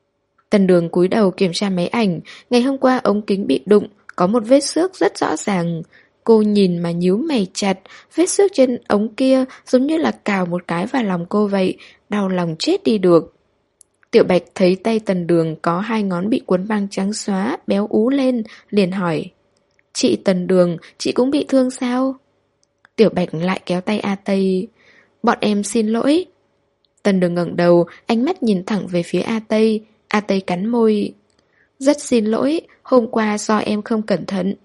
Tần Đường cúi đầu kiểm tra máy ảnh. Ngày hôm qua ống kính bị đụng, có một vết xước rất rõ ràng. Cô nhìn mà nhíu mày chặt, vết xước trên ống kia giống như là cào một cái vào lòng cô vậy, đau lòng chết đi được. Tiểu Bạch thấy tay Tần Đường có 2 ngón bị cuốn băng trắng xóa, béo ú lên, liền hỏi. Chị Tần Đường, chị cũng bị thương sao? Tiểu Bạch lại kéo tay A Tây. Bọn em xin lỗi. Tần Đường ngẩng đầu, ánh mắt nhìn thẳng về phía A Tây. A Tây cắn môi. Rất xin lỗi, hôm qua do em không cẩn thận.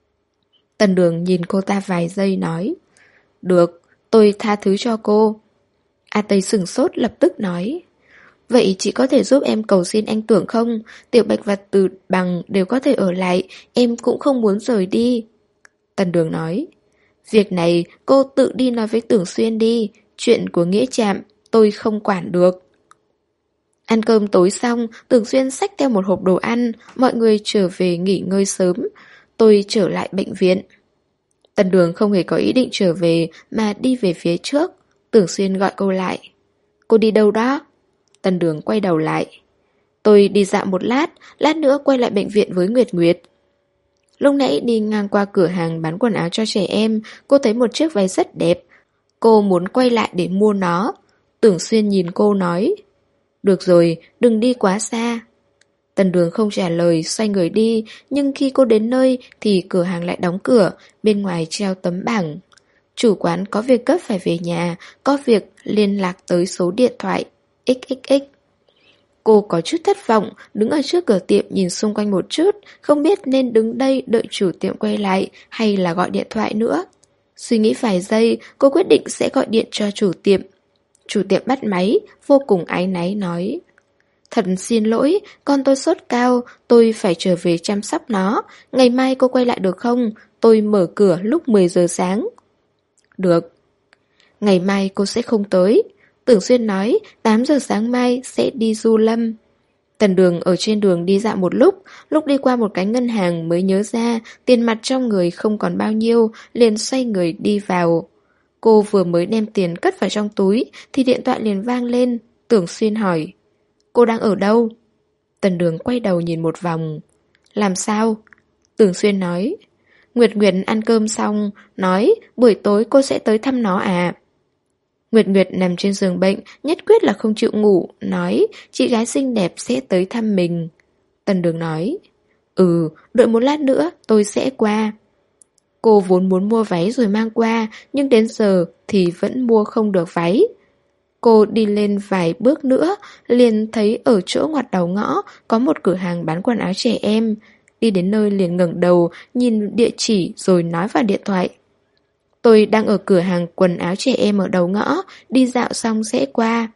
Tần Đường nhìn cô ta vài giây nói. Được, tôi tha thứ cho cô. A Tây sửng sốt lập tức nói. Vậy chị có thể giúp em cầu xin anh Tưởng không? Tiểu Bạch và Từ Bằng đều có thể ở lại, em cũng không muốn rời đi. Tần Đường nói, việc này cô tự đi nói với Tưởng Xuyên đi, chuyện của Nghĩa Trạm tôi không quản được. Ăn cơm tối xong, Tưởng Xuyên xách theo một hộp đồ ăn, mọi người trở về nghỉ ngơi sớm. Tôi trở lại bệnh viện. Tần Đường không hề có ý định trở về mà đi về phía trước. Tưởng Xuyên gọi cô lại. Cô đi đâu đó? Tần Đường quay đầu lại. Tôi đi dạo một lát nữa quay lại bệnh viện với Nguyệt Nguyệt. Lúc nãy đi ngang qua cửa hàng bán quần áo cho trẻ em, cô thấy một chiếc váy rất đẹp. Cô muốn quay lại để mua nó. Tưởng Xuyên nhìn cô nói. Được rồi, đừng đi quá xa. Tần Đường không trả lời, xoay người đi, nhưng khi cô đến nơi thì cửa hàng lại đóng cửa, bên ngoài treo tấm bảng. Chủ quán có việc gấp phải về nhà, có việc liên lạc tới số điện thoại XXX. Cô có chút thất vọng, đứng ở trước cửa tiệm nhìn xung quanh một chút, không biết nên đứng đây đợi chủ tiệm quay lại hay là gọi điện thoại nữa. Suy nghĩ vài giây, cô quyết định sẽ gọi điện cho chủ tiệm. Chủ tiệm bắt máy, vô cùng áy náy nói. Thật xin lỗi, con tôi sốt cao, tôi phải trở về chăm sóc nó. Ngày mai cô quay lại được không? Tôi mở cửa lúc 10 giờ sáng. Được. Ngày mai cô sẽ không tới. Tưởng Xuyên nói 8 giờ sáng mai sẽ đi Du Lâm. Tần Đường ở trên đường đi dạo một lúc đi qua một cái ngân hàng mới nhớ ra tiền mặt trong người không còn bao nhiêu, liền xoay người đi vào. Cô vừa mới đem tiền cất vào trong túi thì điện thoại liền vang lên. Tưởng Xuyên hỏi. Cô đang ở đâu? Tần Đường quay đầu nhìn một vòng. Làm sao? Tưởng Xuyên nói. Nguyệt Nguyệt ăn cơm xong, nói buổi tối cô sẽ tới thăm nó à? Nguyệt Nguyệt nằm trên giường bệnh, nhất quyết là không chịu ngủ, nói chị gái xinh đẹp sẽ tới thăm mình. Tần Đường nói. Đợi một lát nữa tôi sẽ qua. Cô vốn muốn mua váy rồi mang qua, nhưng đến giờ thì vẫn mua không được váy. Cô đi lên vài bước nữa, liền thấy ở chỗ ngoặt đầu ngõ có một cửa hàng bán quần áo trẻ em. Đi đến nơi liền ngẩng đầu, nhìn địa chỉ rồi nói vào điện thoại. Tôi đang ở cửa hàng quần áo trẻ em ở đầu ngõ, đi dạo xong sẽ qua.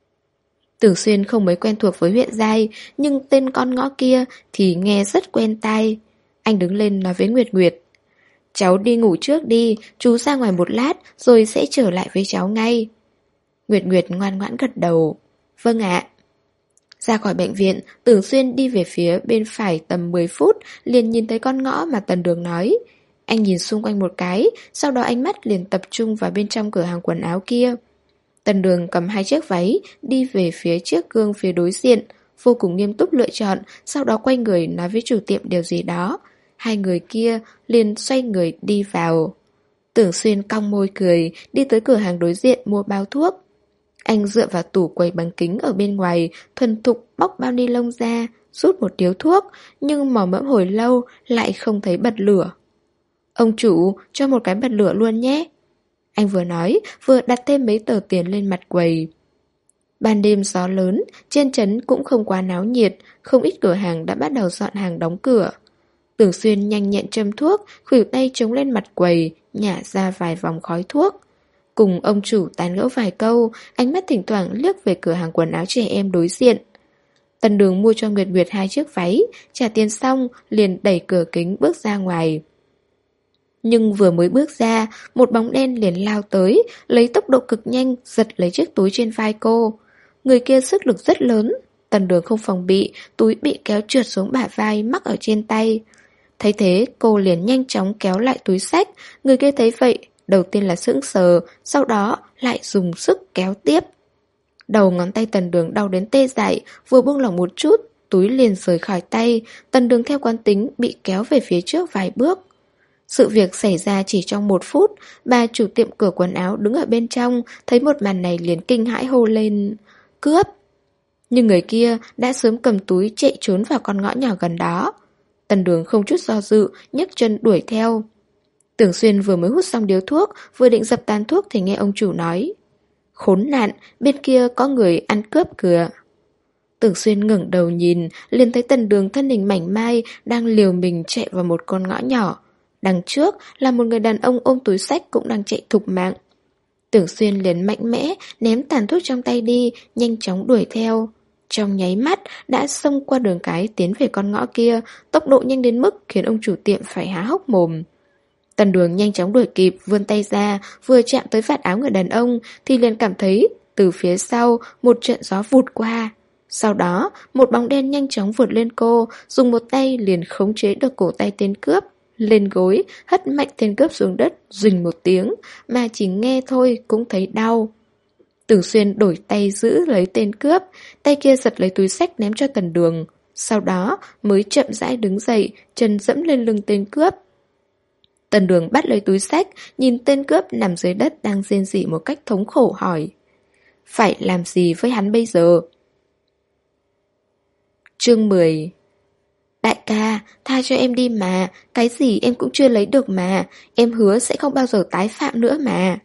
Tưởng Xuyên không mấy quen thuộc với huyện Giai, nhưng tên con ngõ kia thì nghe rất quen tai. Anh đứng lên nói với Nguyệt Nguyệt. Cháu đi ngủ trước đi, chú ra ngoài một lát rồi sẽ trở lại với cháu ngay. Nguyệt Nguyệt ngoan ngoãn gật đầu. Vâng ạ. Ra khỏi bệnh viện, Tưởng Xuyên đi về phía bên phải tầm 10 phút, liền nhìn thấy con ngõ mà Tần Đường nói. Anh nhìn xung quanh một cái, sau đó ánh mắt liền tập trung vào bên trong cửa hàng quần áo kia. Tần Đường cầm hai chiếc váy, đi về phía chiếc gương phía đối diện, vô cùng nghiêm túc lựa chọn, sau đó quay người nói với chủ tiệm điều gì đó. Hai người kia liền xoay người đi vào. Tưởng Xuyên cong môi cười, đi tới cửa hàng đối diện mua bao thuốc. Anh dựa vào tủ quầy bằng kính ở bên ngoài, thuần thục bóc bao ni lông ra, rút một điếu thuốc, nhưng mò mẫm hồi lâu lại không thấy bật lửa. Ông chủ, cho một cái bật lửa luôn nhé. Anh vừa nói, vừa đặt thêm mấy tờ tiền lên mặt quầy. Ban đêm gió lớn, trên trấn cũng không quá náo nhiệt, không ít cửa hàng đã bắt đầu dọn hàng đóng cửa. Tưởng Xuyên nhanh nhẹn châm thuốc, khuỷu tay chống lên mặt quầy, nhả ra vài vòng khói thuốc. Cùng ông chủ tán gẫu vài câu, ánh mắt thỉnh thoảng liếc về cửa hàng quần áo trẻ em đối diện. Tần Đường mua cho Nguyệt Nguyệt hai chiếc váy, trả tiền xong, liền đẩy cửa kính bước ra ngoài. Nhưng vừa mới bước ra, một bóng đen liền lao tới, lấy tốc độ cực nhanh, giật lấy chiếc túi trên vai cô. Người kia sức lực rất lớn, Tần Đường không phòng bị, túi bị kéo trượt xuống bả vai, mắc ở trên tay. Thấy thế, cô liền nhanh chóng kéo lại túi xách, người kia thấy vậy, đầu tiên là sững sờ, sau đó lại dùng sức kéo tiếp. Đầu ngón tay Tần Đường đau đến tê dại, vừa buông lỏng một chút, túi liền rời khỏi tay, Tần Đường theo quán tính bị kéo về phía trước vài bước. Sự việc xảy ra chỉ trong 1 phút, bà chủ tiệm cửa quần áo đứng ở bên trong, thấy một màn này liền kinh hãi hô lên, cướp! Nhưng người kia đã sớm cầm túi chạy trốn vào con ngõ nhỏ gần đó. Tần Đường không chút do dự, nhấc chân đuổi theo. Tưởng Xuyên vừa mới hút xong điếu thuốc, vừa định dập tàn thuốc thì nghe ông chủ nói. Khốn nạn, bên kia có người ăn cướp kìa. Tưởng Xuyên ngẩng đầu nhìn, liền thấy Tần Đường thân hình mảnh mai đang liều mình chạy vào một con ngõ nhỏ. Đằng trước là một người đàn ông ôm túi xách cũng đang chạy thục mạng. Tưởng Xuyên liền mạnh mẽ ném tàn thuốc trong tay đi, nhanh chóng đuổi theo. trong nháy mắt đã xông qua đường cái tiến về con ngõ kia, tốc độ nhanh đến mức khiến ông chủ tiệm phải há hốc mồm. Tần Đường nhanh chóng đuổi kịp, vươn tay ra, vừa chạm tới vạt áo người đàn ông thì liền cảm thấy từ phía sau một trận gió vụt qua. Sau đó, một bóng đen nhanh chóng vượt lên cô, dùng một tay liền khống chế được cổ tay tên cướp. Lên gối, hất mạnh tên cướp xuống đất, rình một tiếng, mà chỉ nghe thôi cũng thấy đau. Tưởng Xuyên đổi tay giữ lấy tên cướp, tay kia giật lấy túi xách ném cho Tần Đường. Sau đó mới chậm rãi đứng dậy, chân dẫm lên lưng tên cướp. Tần Đường bắt lấy túi xách, nhìn tên cướp nằm dưới đất đang rên rỉ một cách thống khổ hỏi: phải làm gì với hắn bây giờ? Chương 10. Đại ca, tha cho em đi mà, cái gì em cũng chưa lấy được mà, em hứa sẽ không bao giờ tái phạm nữa mà.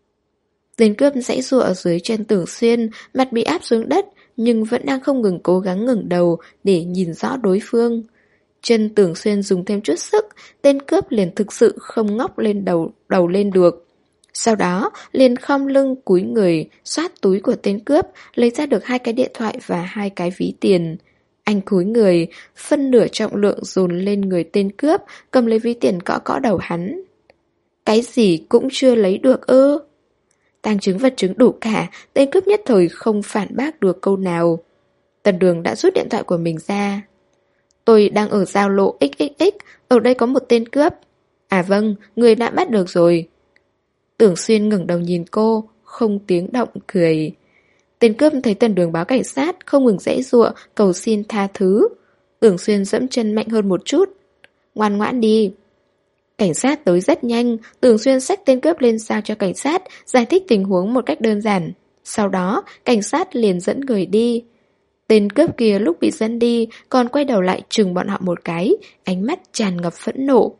Tên cướp giãy giụa ở dưới chân Tưởng Xuyên, mặt bị áp xuống đất, nhưng vẫn đang không ngừng cố gắng ngẩng đầu để nhìn rõ đối phương. Chân Tưởng Xuyên dùng thêm chút sức, tên cướp liền thực sự không ngóc lên đầu lên được. Sau đó, liền khom lưng cúi người, xoát túi của tên cướp, lấy ra được 2 cái điện thoại và 2 cái ví tiền. Anh cúi người, phân nửa trọng lượng dồn lên người tên cướp, cầm lấy ví tiền cõ cõ đầu hắn. Cái gì cũng chưa lấy được ư? Tàng chứng vật chứng đủ cả, tên cướp nhất thời không phản bác được câu nào. Tần Đường đã rút điện thoại của mình ra. Tôi đang ở giao lộ XXX, ở đây có một tên cướp. À vâng, người đã bắt được rồi. Tưởng Xuyên ngẩng đầu nhìn cô, không tiếng động cười. Tên cướp thấy Tần Đường báo cảnh sát, không ngừng giãy giụa, cầu xin tha thứ. Tưởng Xuyên dẫm chân mạnh hơn một chút. Ngoan ngoãn đi. Cảnh sát tới rất nhanh, Tưởng Xuyên xách tên cướp lên giao cho cảnh sát, giải thích tình huống một cách đơn giản. Sau đó, cảnh sát liền dẫn người đi. Tên cướp kia lúc bị dẫn đi, còn quay đầu lại chừng bọn họ một cái, ánh mắt tràn ngập phẫn nộ.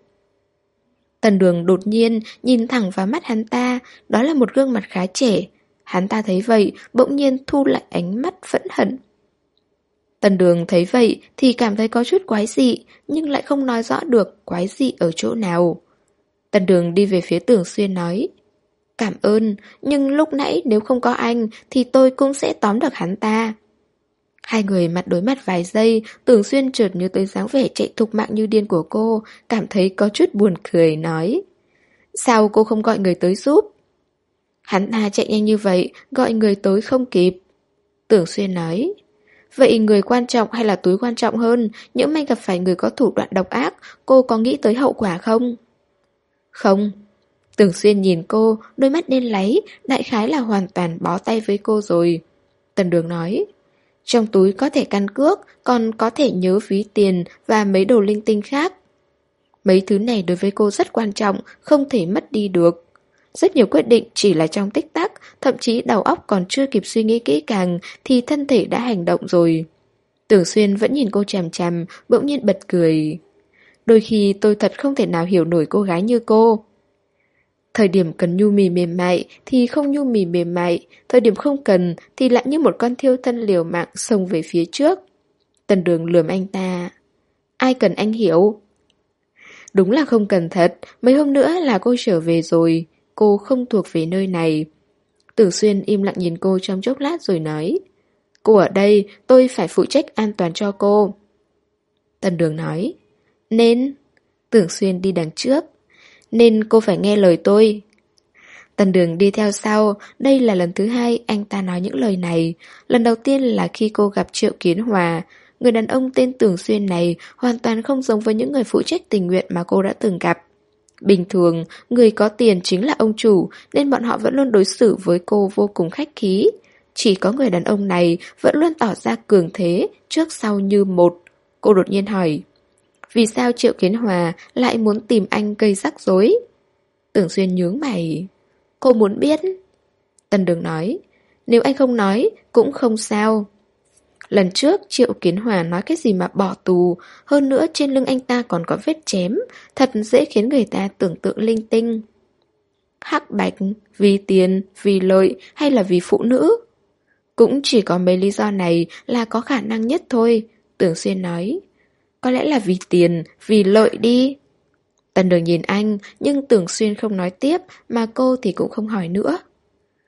Tần Đường đột nhiên nhìn thẳng vào mắt hắn ta, đó là một gương mặt khá trẻ. Hắn ta thấy vậy, bỗng nhiên thu lại ánh mắt phẫn hận. Tần Đường thấy vậy thì cảm thấy có chút quái dị, nhưng lại không nói rõ được quái dị ở chỗ nào. Tần Đường đi về phía Tưởng Xuyên nói: cảm ơn, nhưng lúc nãy nếu không có anh thì tôi cũng sẽ tóm được hắn ta. Hai người mặt đối mặt vài giây, Tưởng Xuyên chợt nhớ tới dáng vẻ chạy thục mạng như điên của cô, cảm thấy có chút buồn cười nói: sao cô không gọi người tới giúp? Hắn ta chạy nhanh như vậy, gọi người tới không kịp. Tưởng Xuyên nói: vậy người quan trọng hay là túi quan trọng hơn? Những may gặp phải người có thủ đoạn độc ác, cô có nghĩ tới hậu quả không? Không. Tưởng Xuyên nhìn cô, đôi mắt đen láy, đại khái là hoàn toàn bó tay với cô rồi. Tần Đường nói: trong túi có thẻ căn cước, còn có thể nhớ ví tiền và mấy đồ linh tinh khác. Mấy thứ này đối với cô rất quan trọng, không thể mất đi được. Rất nhiều quyết định chỉ là trong tích tắc, thậm chí đầu óc còn chưa kịp suy nghĩ kỹ càng thì thân thể đã hành động rồi. Tưởng Xuyên vẫn nhìn cô chằm chằm, bỗng nhiên bật cười. Đôi khi tôi thật không thể nào hiểu nổi cô gái như cô. Thời điểm cần nhu mì mềm mại thì không nhu mì mềm mại, thời điểm không cần thì lại như một con thiêu thân liều mạng xông về phía trước. Tần Đường lườm anh ta. Ai cần anh hiểu? Đúng là không cần thật, mấy hôm nữa là cô trở về rồi, cô không thuộc về nơi này. Tưởng Xuyên im lặng nhìn cô trong chốc lát rồi nói: cô ở đây, tôi phải phụ trách an toàn cho cô. Tần Đường nói: nên. Tưởng Xuyên đi đằng trước: nên cô phải nghe lời tôi. Tần Đường đi theo sau, đây là lần thứ 2 anh ta nói những lời này. Lần đầu tiên là khi cô gặp Triệu Kiến Hòa. Người đàn ông tên Tưởng Xuyên này hoàn toàn không giống với những người phụ trách tình nguyện mà cô đã từng gặp. Bình thường, người có tiền chính là ông chủ, nên bọn họ vẫn luôn đối xử với cô vô cùng khách khí. Chỉ có người đàn ông này vẫn luôn tỏ ra cường thế, trước sau như một. Cô đột nhiên hỏi: vì sao Triệu Kiến Hòa lại muốn tìm anh gây rắc rối? Tưởng Xuyên nhướng mày: cô muốn biết. Tần Đường nói: nếu anh không nói, cũng không sao. Lần trước Triệu Kiến Hòa nói cái gì mà bỏ tù, hơn nữa trên lưng anh ta còn có vết chém, thật dễ khiến người ta tưởng tượng linh tinh. Hắc bạch, vì tiền, vì lợi hay là vì phụ nữ? Cũng chỉ có mấy lý do này là có khả năng nhất thôi, Tưởng Xuyên nói. Có lẽ là vì tiền, vì lợi đi. Tần Đường nhìn anh, nhưng Tưởng Xuyên không nói tiếp, mà cô thì cũng không hỏi nữa.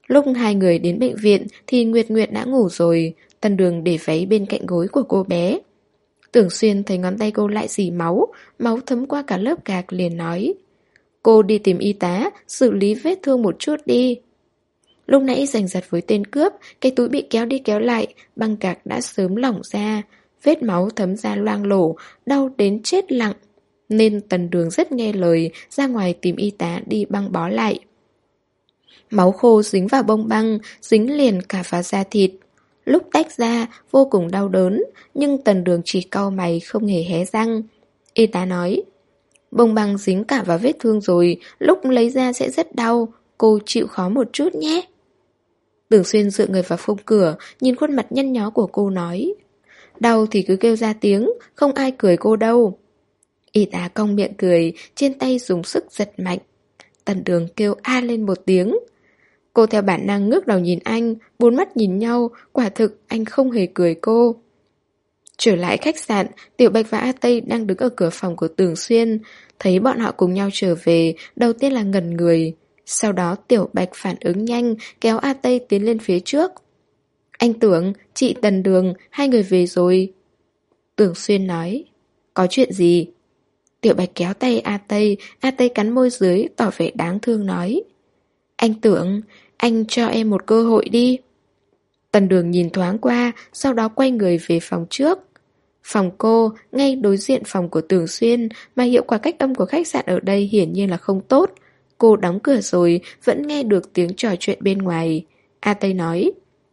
Lúc hai người đến bệnh viện thì Nguyệt Nguyệt đã ngủ rồi. Tần Đường để váy bên cạnh gối của cô bé. Tưởng Xuyên thấy ngón tay cô lại dì máu, máu thấm qua cả lớp gạc liền nói: cô đi tìm y tá, xử lý vết thương một chút đi. Lúc nãy giành giật với tên cướp, cái túi bị kéo đi kéo lại, băng gạc đã sớm lỏng ra. Vết máu thấm ra loang lổ, đau đến chết lặng. Nên Tần Đường rất nghe lời, ra ngoài tìm y tá đi băng bó lại. Máu khô dính vào bông băng, dính liền cả vào da thịt. Lúc tách ra, vô cùng đau đớn, nhưng Tần Đường chỉ cau mày không hề hé răng. Y tá nói: bông băng dính cả vào vết thương rồi, lúc lấy ra sẽ rất đau, cô chịu khó một chút nhé. Tưởng Xuyên dựa người vào phông cửa, nhìn khuôn mặt nhăn nhó của cô nói: đau thì cứ kêu ra tiếng, không ai cười cô đâu. Y tá cong miệng cười, trên tay dùng sức giật mạnh. Tần Đường kêu a lên một tiếng. Cô theo bản năng ngước đầu nhìn anh, bốn mắt nhìn nhau, quả thực anh không hề cười cô. Trở lại khách sạn, Tiểu Bạch và A Tây đang đứng ở cửa phòng của Tưởng Xuyên. Thấy bọn họ cùng nhau trở về, đầu tiên là ngẩn người. Sau đó Tiểu Bạch phản ứng nhanh, kéo A Tây tiến lên phía trước. Anh Tưởng, chị Tần Đường, hai người về rồi. Tưởng Xuyên nói: có chuyện gì? Tiểu Bạch kéo tay A Tây cắn môi dưới, tỏ vẻ đáng thương nói: anh Tưởng, anh cho em một cơ hội đi. Tần Đường nhìn thoáng qua, sau đó quay người về phòng trước. Phòng cô, ngay đối diện phòng của Tưởng Xuyên, mà hiệu quả cách âm của khách sạn ở đây hiển nhiên là không tốt. Cô đóng cửa rồi, vẫn nghe được tiếng trò chuyện bên ngoài. A Tây nói: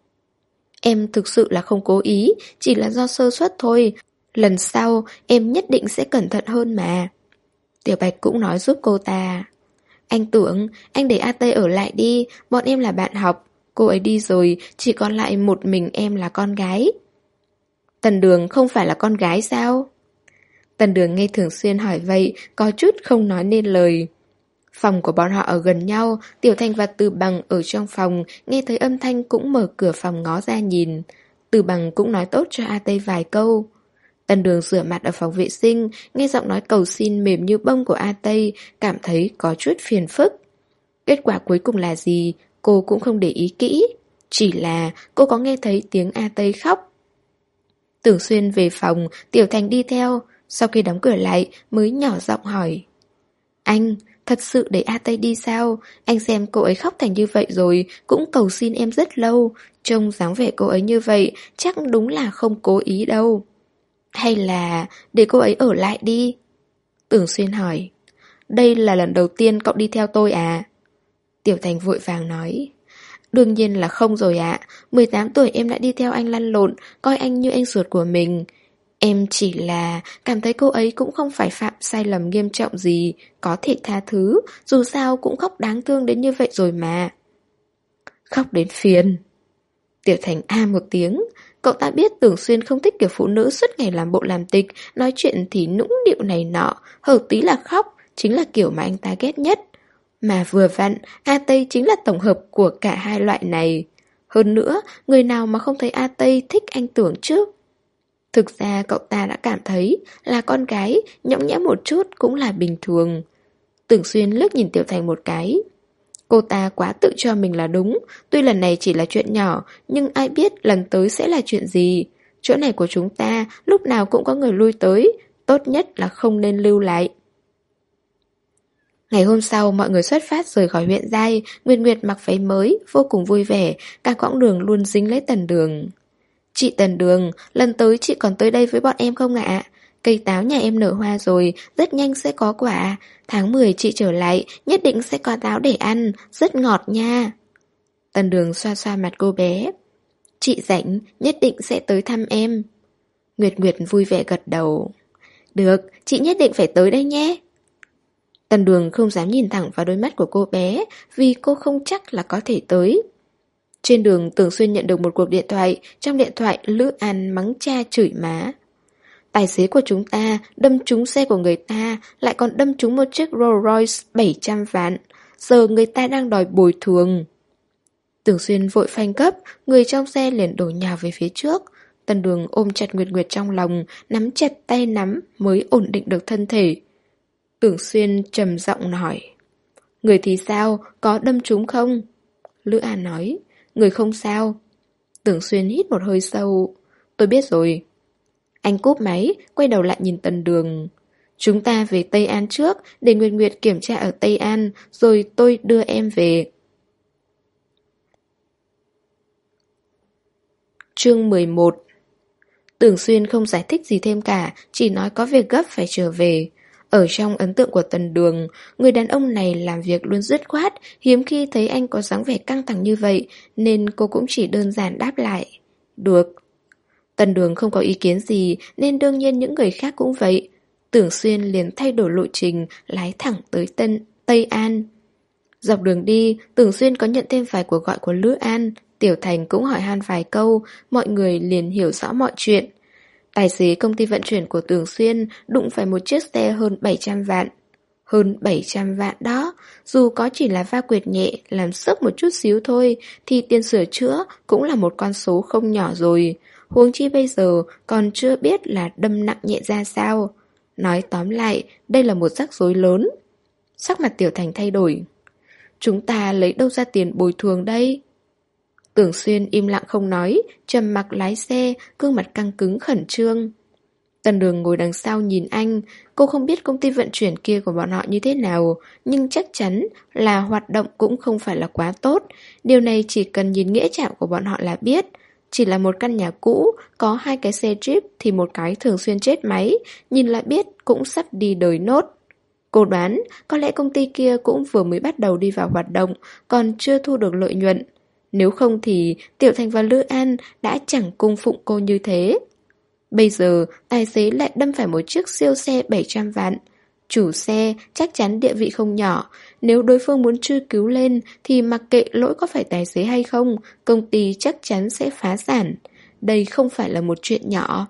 em thực sự là không cố ý, chỉ là do sơ suất thôi. Lần sau, em nhất định sẽ cẩn thận hơn mà. Tiểu Bạch cũng nói giúp cô ta: anh Tưởng, anh để A Tây ở lại đi, bọn em là bạn học. Cô ấy đi rồi, chỉ còn lại một mình em là con gái. Tần Đường không phải là con gái sao? Tần Đường nghe Thường Xuyên hỏi vậy, có chút không nói nên lời. Phòng của bọn họ ở gần nhau, Tiểu Thanh và Từ Bằng ở trong phòng, nghe thấy âm thanh cũng mở cửa phòng ngó ra nhìn. Từ Bằng cũng nói tốt cho A Tây vài câu. Tần Đường rửa mặt ở phòng vệ sinh, nghe giọng nói cầu xin mềm như bông của A Tây, cảm thấy có chút phiền phức. Kết quả cuối cùng là gì, cô cũng không để ý kỹ. Chỉ là cô có nghe thấy tiếng A Tây khóc. Tưởng Xuyên về phòng, Tiểu Thành đi theo. Sau khi đóng cửa lại mới nhỏ giọng hỏi: anh, thật sự để A Tây đi sao? Anh xem cô ấy khóc thành như vậy rồi, cũng cầu xin em rất lâu. Trông dáng vẻ cô ấy như vậy, chắc đúng là không cố ý đâu. Hay là để cô ấy ở lại đi? Tưởng Xuyên hỏi: đây là lần đầu tiên cậu đi theo tôi à? Tiểu Thành vội vàng nói: đương nhiên là không rồi ạ. 18 tuổi em đã đi theo anh lăn lộn, coi anh như anh ruột của mình. Em chỉ là cảm thấy cô ấy cũng không phải phạm sai lầm nghiêm trọng gì, có thể tha thứ, dù sao cũng khóc đáng thương đến như vậy rồi mà. Khóc đến phiền. Tiểu Thành a một tiếng. Cậu ta biết Tưởng Xuyên không thích kiểu phụ nữ suốt ngày làm bộ làm tịch, nói chuyện thì nũng nịu này nọ, hở tí là khóc, chính là kiểu mà anh ta ghét nhất. Mà vừa vặn, A Tây chính là tổng hợp của cả hai loại này. Hơn nữa, người nào mà không thấy A Tây thích anh Tưởng chứ? Thực ra cậu ta đã cảm thấy là con gái, nhõng nhẽo một chút cũng là bình thường. Tưởng Xuyên liếc nhìn Tiểu Thành một cái. Cô ta quá tự cho mình là đúng, tuy lần này chỉ là chuyện nhỏ, nhưng ai biết lần tới sẽ là chuyện gì. Chỗ này của chúng ta lúc nào cũng có người lui tới, tốt nhất là không nên lưu lại. Ngày hôm sau, mọi người xuất phát rời khỏi huyện Giai, Nguyệt Nguyệt mặc váy mới, vô cùng vui vẻ, cả quãng đường luôn dính lấy Tần Đường. Chị Tần Đường, lần tới chị còn tới đây với bọn em không ạ? Cây táo nhà em nở hoa rồi, rất nhanh sẽ có quả. Tháng 10 chị trở lại, nhất định sẽ có táo để ăn, rất ngọt nha. Tần Đường xoa xoa mặt cô bé. Chị rảnh, nhất định sẽ tới thăm em. Nguyệt Nguyệt vui vẻ gật đầu. Được, chị nhất định phải tới đây nhé. Tần Đường không dám nhìn thẳng vào đôi mắt của cô bé, vì cô không chắc là có thể tới. Trên đường Tưởng Xuyên nhận được một cuộc điện thoại, trong điện thoại Lữ An mắng cha chửi má. Tài xế của chúng ta đâm trúng xe của người ta, lại còn đâm trúng một chiếc Rolls Royce 700 vạn. Giờ người ta đang đòi bồi thường. Tưởng Xuyên vội phanh gấp, người trong xe liền đổ nhào về phía trước. Tần Đường ôm chặt Nguyệt Nguyệt trong lòng, nắm chặt tay nắm mới ổn định được thân thể. Tưởng Xuyên trầm giọng hỏi: người thì sao, có đâm trúng không? Lữ An nói. Người không sao. Tưởng Xuyên hít một hơi sâu. Tôi biết rồi. Anh cúp máy, quay đầu lại nhìn Tần Đường. Chúng ta về Tây An trước, để Nguyệt Nguyệt kiểm tra ở Tây An, rồi tôi đưa em về. Chương 11. Tưởng Xuyên không giải thích gì thêm cả, chỉ nói có việc gấp phải trở về. Ở trong ấn tượng của Tần Đường, người đàn ông này làm việc luôn dứt khoát, hiếm khi thấy anh có dáng vẻ căng thẳng như vậy, nên cô cũng chỉ đơn giản đáp lại. Được. Tần Đường không có ý kiến gì, nên đương nhiên những người khác cũng vậy. Tưởng Xuyên liền thay đổi lộ trình, lái thẳng tới Tây An. Dọc đường đi, Tưởng Xuyên có nhận thêm vài cuộc gọi của Lữ An. Tiểu Thành cũng hỏi han vài câu, mọi người liền hiểu rõ mọi chuyện. Tài xế công ty vận chuyển của Tưởng Xuyên đụng phải một chiếc xe hơn 700 vạn. Hơn 700 vạn đó, dù có chỉ là va quệt nhẹ, làm sốc một chút xíu thôi, thì tiền sửa chữa cũng là một con số không nhỏ rồi. Huống chi bây giờ còn chưa biết là đâm nặng nhẹ ra sao. Nói tóm lại, đây là một rắc rối lớn. Sắc mặt Tiểu Thành thay đổi. Chúng ta lấy đâu ra tiền bồi thường đây? Tưởng Xuyên im lặng không nói, trầm mặc lái xe, gương mặt căng cứng khẩn trương. Tần Đường ngồi đằng sau nhìn anh, cô không biết công ty vận chuyển kia của bọn họ như thế nào, nhưng chắc chắn là hoạt động cũng không phải là quá tốt. Điều này chỉ cần nhìn nghĩa trạng của bọn họ là biết. Chỉ là một căn nhà cũ, có 2 cái xe Jeep thì một cái thường xuyên chết máy, nhìn lại biết cũng sắp đi đời nốt. Cô đoán có lẽ công ty kia cũng vừa mới bắt đầu đi vào hoạt động, còn chưa thu được lợi nhuận. Nếu không thì Tiểu Thành và Lữ An đã chẳng cung phụng cô như thế. Bây giờ tài xế lại đâm phải một chiếc siêu xe 700 vạn. Chủ xe chắc chắn địa vị không nhỏ. Nếu đối phương muốn truy cứu lên thì mặc kệ lỗi có phải tài xế hay không, công ty chắc chắn sẽ phá sản. Đây không phải là một chuyện nhỏ.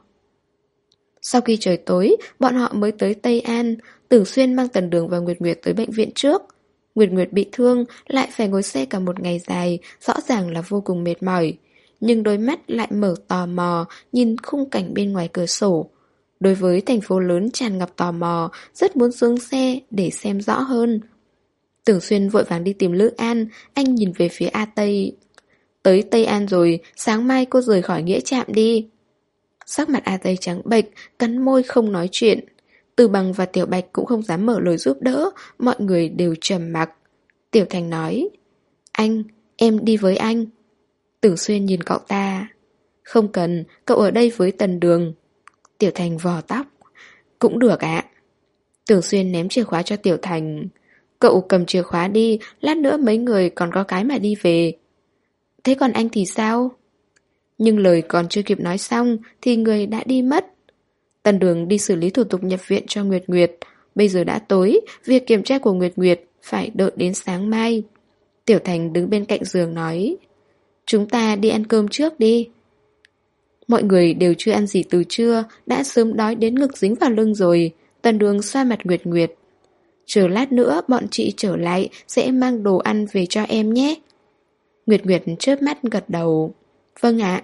Sau khi trời tối, bọn họ mới tới Tây An. Tưởng Xuyên mang Tần Đường và Nguyệt Nguyệt tới bệnh viện trước. Nguyệt Nguyệt bị thương, lại phải ngồi xe cả một ngày dài, rõ ràng là vô cùng mệt mỏi. Nhưng đôi mắt lại mở tò mò, nhìn khung cảnh bên ngoài cửa sổ. Đối với thành phố lớn tràn ngập tò mò, rất muốn xuống xe để xem rõ hơn. Tưởng Xuyên vội vàng đi tìm Lữ An, anh nhìn về phía A Tây. Tới Tây An rồi, sáng mai cô rời khỏi nghĩa trạm đi. Sắc mặt A Tây trắng bệch, cắn môi không nói chuyện. Từ Bằng và Tiểu Bạch cũng không dám mở lời giúp đỡ, mọi người đều trầm mặc. Tiểu Thành nói, anh, em đi với anh. Tưởng Xuyên nhìn cậu ta. Không cần, cậu ở đây với Tần Đường. Tiểu Thành vò tóc. Cũng được ạ. Tưởng Xuyên ném chìa khóa cho Tiểu Thành. Cậu cầm chìa khóa đi, lát nữa mấy người còn có cái mà đi về. Thế còn anh thì sao? Nhưng lời còn chưa kịp nói xong thì người đã đi mất. Tần Đường đi xử lý thủ tục nhập viện cho Nguyệt Nguyệt. Bây giờ đã tối, việc kiểm tra của Nguyệt Nguyệt phải đợi đến sáng mai. Tiểu Thành đứng bên cạnh giường nói, chúng ta đi ăn cơm trước đi. Mọi người đều chưa ăn gì từ trưa, đã sớm đói đến ngực dính vào lưng rồi. Tần Đường xoa mặt Nguyệt Nguyệt. Chờ lát nữa bọn chị trở lại sẽ mang đồ ăn về cho em nhé. Nguyệt Nguyệt chớp mắt gật đầu. Vâng ạ.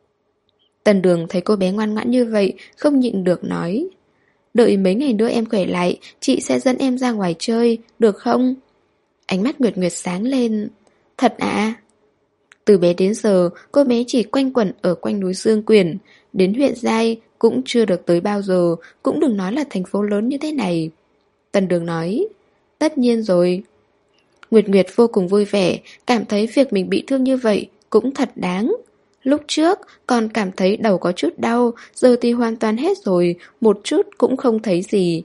Tần Đường thấy cô bé ngoan ngoãn như vậy, không nhịn được nói, đợi mấy ngày nữa em khỏe lại, chị sẽ dẫn em ra ngoài chơi, được không? Ánh mắt Nguyệt Nguyệt sáng lên. Thật ạ? Từ bé đến giờ, cô bé chỉ quanh quẩn ở quanh núi Dương Quyền, đến huyện Giai cũng chưa được tới bao giờ, cũng đừng nói là thành phố lớn như thế này. Tần Đường nói, tất nhiên rồi. Nguyệt Nguyệt vô cùng vui vẻ, cảm thấy việc mình bị thương như vậy cũng thật đáng. Lúc trước còn cảm thấy đầu có chút đau, giờ thì hoàn toàn hết rồi, một chút cũng không thấy gì.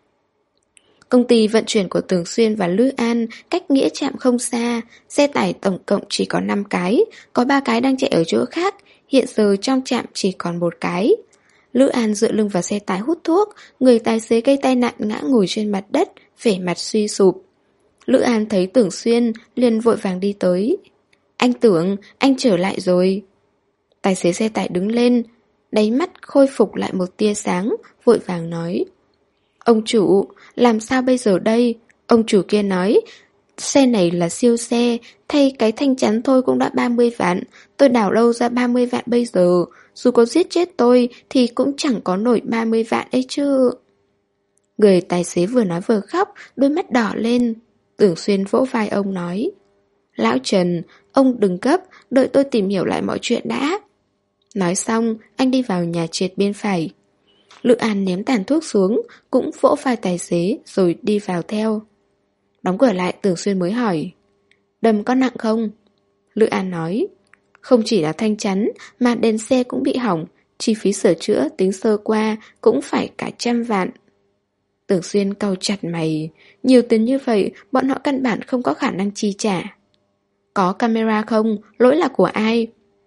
Công ty vận chuyển của Tưởng Xuyên và Lữ An cách nghĩa trạm không xa, xe tải tổng cộng chỉ có 5 cái, có 3 cái đang chạy ở chỗ khác, hiện giờ trong trạm chỉ còn 1 cái. Lữ An dựa lưng vào xe tải hút thuốc, người tài xế gây tai nạn ngã ngồi trên mặt đất, vẻ mặt suy sụp. Lữ An thấy Tưởng Xuyên liền vội vàng đi tới. Anh Tưởng, anh trở lại rồi. Tài xế xe tải đứng lên, đáy mắt khôi phục lại một tia sáng, vội vàng nói. Ông chủ, làm sao bây giờ đây? Ông chủ kia nói, xe này là siêu xe, thay cái thanh chắn thôi cũng đã 30 vạn, tôi đảo đâu ra 30 vạn bây giờ, dù có giết chết tôi thì cũng chẳng có nổi 30 vạn ấy chứ. Người tài xế vừa nói vừa khóc, đôi mắt đỏ lên. Tưởng Xuyên vỗ vai ông nói, Lão Trần, ông đừng gấp, đợi tôi tìm hiểu lại mọi chuyện đã. Nói xong, anh đi vào nhà trệt bên phải. Lữ An ném tàn thuốc xuống, cũng vỗ vai tài xế rồi đi vào theo. Đóng cửa lại, Tưởng Xuyên mới hỏi. Đâm có nặng không? Lữ An nói. Không chỉ là thanh chắn, mà đèn xe cũng bị hỏng. Chi phí sửa chữa tính sơ qua cũng phải cả 100 vạn. Tưởng Xuyên cau chặt mày. Nhiều tiền như vậy, bọn họ căn bản không có khả năng chi trả. Có camera không? Lỗi là của ai?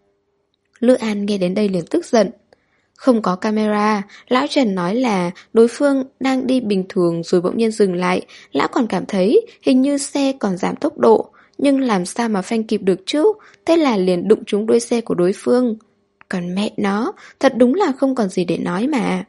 Lữ An nghe đến đây liền tức giận. Không có camera, lão Trần nói là đối phương đang đi bình thường rồi bỗng nhiên dừng lại. Lão còn cảm thấy hình như xe còn giảm tốc độ, nhưng làm sao mà phanh kịp được chứ? Thế là liền đụng trúng đuôi xe của đối phương. Còn mẹ nó, thật đúng là không còn gì để nói mà.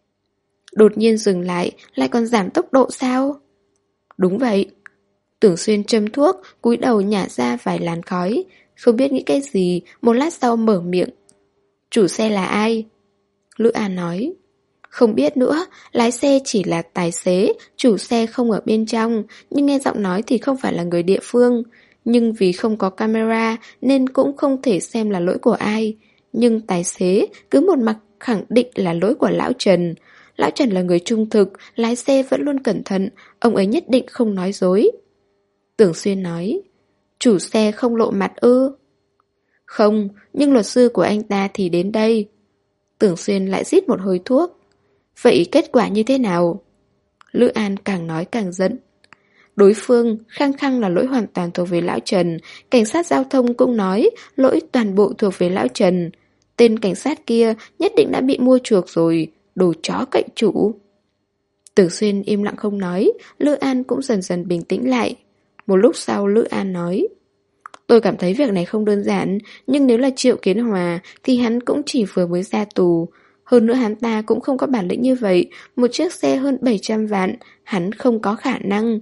Đột nhiên dừng lại còn giảm tốc độ sao? Đúng vậy. Tưởng Xuyên châm thuốc, cúi đầu nhả ra vài làn khói. Không biết nghĩ cái gì, một lát sau mở miệng. Chủ xe là ai? Lữ An nói. Không biết nữa, lái xe chỉ là tài xế, chủ xe không ở bên trong, nhưng nghe giọng nói thì không phải là người địa phương. Nhưng vì không có camera nên cũng không thể xem là lỗi của ai. Nhưng tài xế cứ một mặt khẳng định là lỗi của Lão Trần. Lão Trần là người trung thực, lái xe vẫn luôn cẩn thận, ông ấy nhất định không nói dối. Tưởng Xuyên nói. Chủ xe không lộ mặt ư? Không, nhưng luật sư của anh ta thì đến đây. Tưởng Xuyên lại rít một hơi thuốc. Vậy kết quả như thế nào? Lữ An càng nói càng giận. Đối phương khăng khăng là lỗi hoàn toàn thuộc về Lão Trần. Cảnh sát giao thông cũng nói lỗi toàn bộ thuộc về Lão Trần. Tên cảnh sát kia nhất định đã bị mua chuộc rồi. Đồ chó cậy chủ. Tưởng Xuyên im lặng không nói. Lữ An cũng dần dần bình tĩnh lại. Một lúc sau Lữ An nói. Tôi cảm thấy việc này không đơn giản. Nhưng nếu là Triệu Kiến Hòa thì hắn cũng chỉ vừa mới ra tù. Hơn nữa hắn ta cũng không có bản lĩnh như vậy. Một chiếc xe hơn 700 vạn, hắn không có khả năng.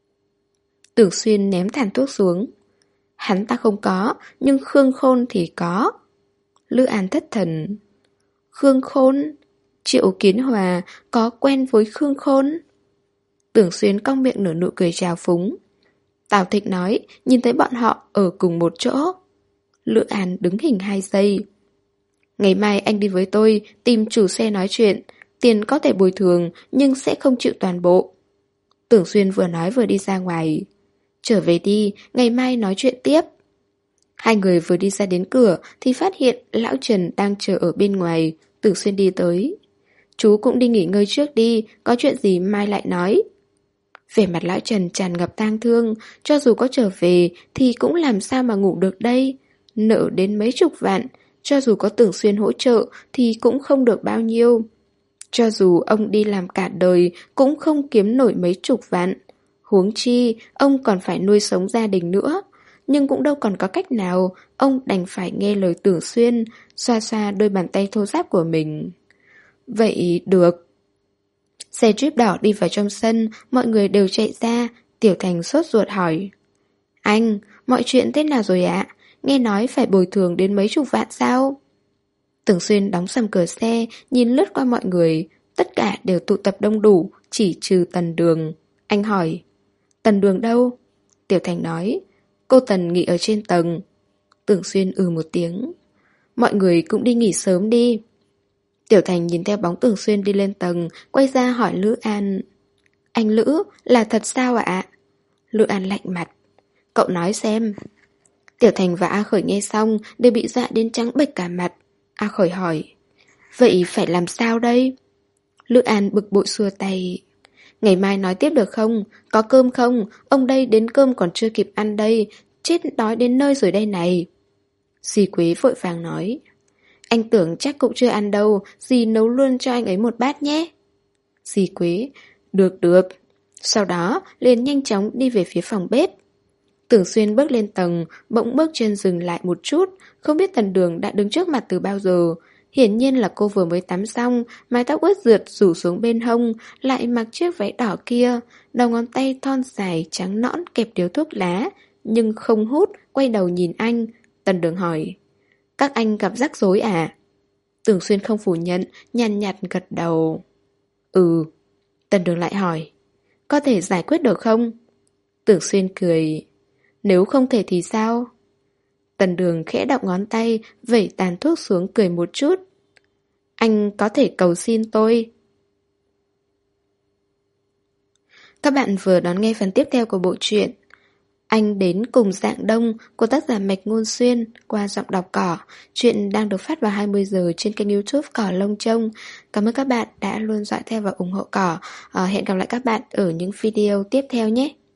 Tưởng Xuyên ném tàn thuốc xuống. Hắn ta không có, nhưng Khương Khôn thì có. Lữ An thất thần. Khương Khôn? Triệu Kiến Hòa có quen với Khương Khôn? Tưởng Xuyên cong miệng nở nụ cười trào phúng. Tào Thịnh nói, nhìn thấy bọn họ ở cùng một chỗ. Lữ An đứng hình 2 giây. Ngày mai anh đi với tôi, tìm chủ xe nói chuyện. Tiền có thể bồi thường, nhưng sẽ không chịu toàn bộ. Tưởng Xuyên vừa nói vừa đi ra ngoài. Trở về đi, ngày mai nói chuyện tiếp. Hai người vừa đi ra đến cửa thì phát hiện Lão Trần đang chờ ở bên ngoài. Tưởng Xuyên đi tới. Chú cũng đi nghỉ ngơi trước đi, có chuyện gì mai lại nói. Vẻ mặt Lão Trần tràn ngập tang thương, cho dù có trở về thì cũng làm sao mà ngủ được đây. Nợ đến mấy chục vạn, cho dù có Tưởng Xuyên hỗ trợ thì cũng không được bao nhiêu. Cho dù ông đi làm cả đời cũng không kiếm nổi mấy chục vạn. Huống chi, ông còn phải nuôi sống gia đình nữa. Nhưng cũng đâu còn có cách nào, ông đành phải nghe lời Tưởng Xuyên, xoa xoa đôi bàn tay thô ráp của mình. Vậy được. Xe jeep đỏ đi vào trong sân, mọi người đều chạy ra, Tiểu Thành sốt ruột hỏi. Anh, mọi chuyện thế nào rồi ạ? Nghe nói phải bồi thường đến mấy chục vạn sao? Tưởng Xuyên đóng sầm cửa xe, nhìn lướt qua mọi người, tất cả đều tụ tập đông đủ, chỉ trừ Tần Đường. Anh hỏi, Tần Đường đâu? Tiểu Thành nói, cô Tần nghỉ ở trên tầng. Tưởng Xuyên một tiếng. Mọi người cũng đi nghỉ sớm đi. Tiểu Thành nhìn theo bóng Tưởng Xuyên đi lên tầng, quay ra hỏi Lữ An. Anh Lữ, là thật sao ạ? Lữ An lạnh mặt. Cậu nói xem. Tiểu Thành và A Khởi nghe xong đều bị dọa đến trắng bệch cả mặt. A Khởi hỏi. Vậy phải làm sao đây? Lữ An bực bội xua tay. Ngày mai nói tiếp được không? Có cơm không? Ông đây đến cơm còn chưa kịp ăn đây. Chết đói đến nơi rồi đây này. Dì Quế vội vàng nói. Anh tưởng chắc cũng chưa ăn đâu. Dì nấu luôn cho anh ấy một bát nhé. Dì Quế. Được được. Sau đó liền nhanh chóng đi về phía phòng bếp. Tưởng Xuyên bước lên tầng, bỗng bước chân dừng lại một chút. Không biết Tần Đường đã đứng trước mặt từ bao giờ. Hiển nhiên là cô vừa mới tắm xong, mái tóc ướt rượt rủ xuống bên hông, lại mặc chiếc váy đỏ kia, đầu ngón tay thon dài trắng nõn kẹp điếu thuốc lá, nhưng không hút, quay đầu nhìn anh. Tần Đường hỏi, các anh gặp rắc rối à? Tưởng Xuyên không phủ nhận, nhàn nhạt gật đầu. Ừ. Tần Đường lại hỏi, có thể giải quyết được không? Tưởng Xuyên cười. Nếu không thể thì sao? Tần Đường khẽ động ngón tay, vẩy tàn thuốc xuống cười một chút. Anh có thể cầu xin tôi. Các bạn vừa đón nghe phần tiếp theo của bộ truyện Anh đến cùng Dạng Đông của tác giả Mạch Ngôn Xuyên qua giọng đọc Cỏ. Chuyện đang được phát vào 20 giờ trên kênh YouTube Cỏ Lông Trông. Cảm ơn các bạn đã luôn dõi theo và ủng hộ Cỏ. Hẹn gặp lại các bạn ở những video tiếp theo nhé.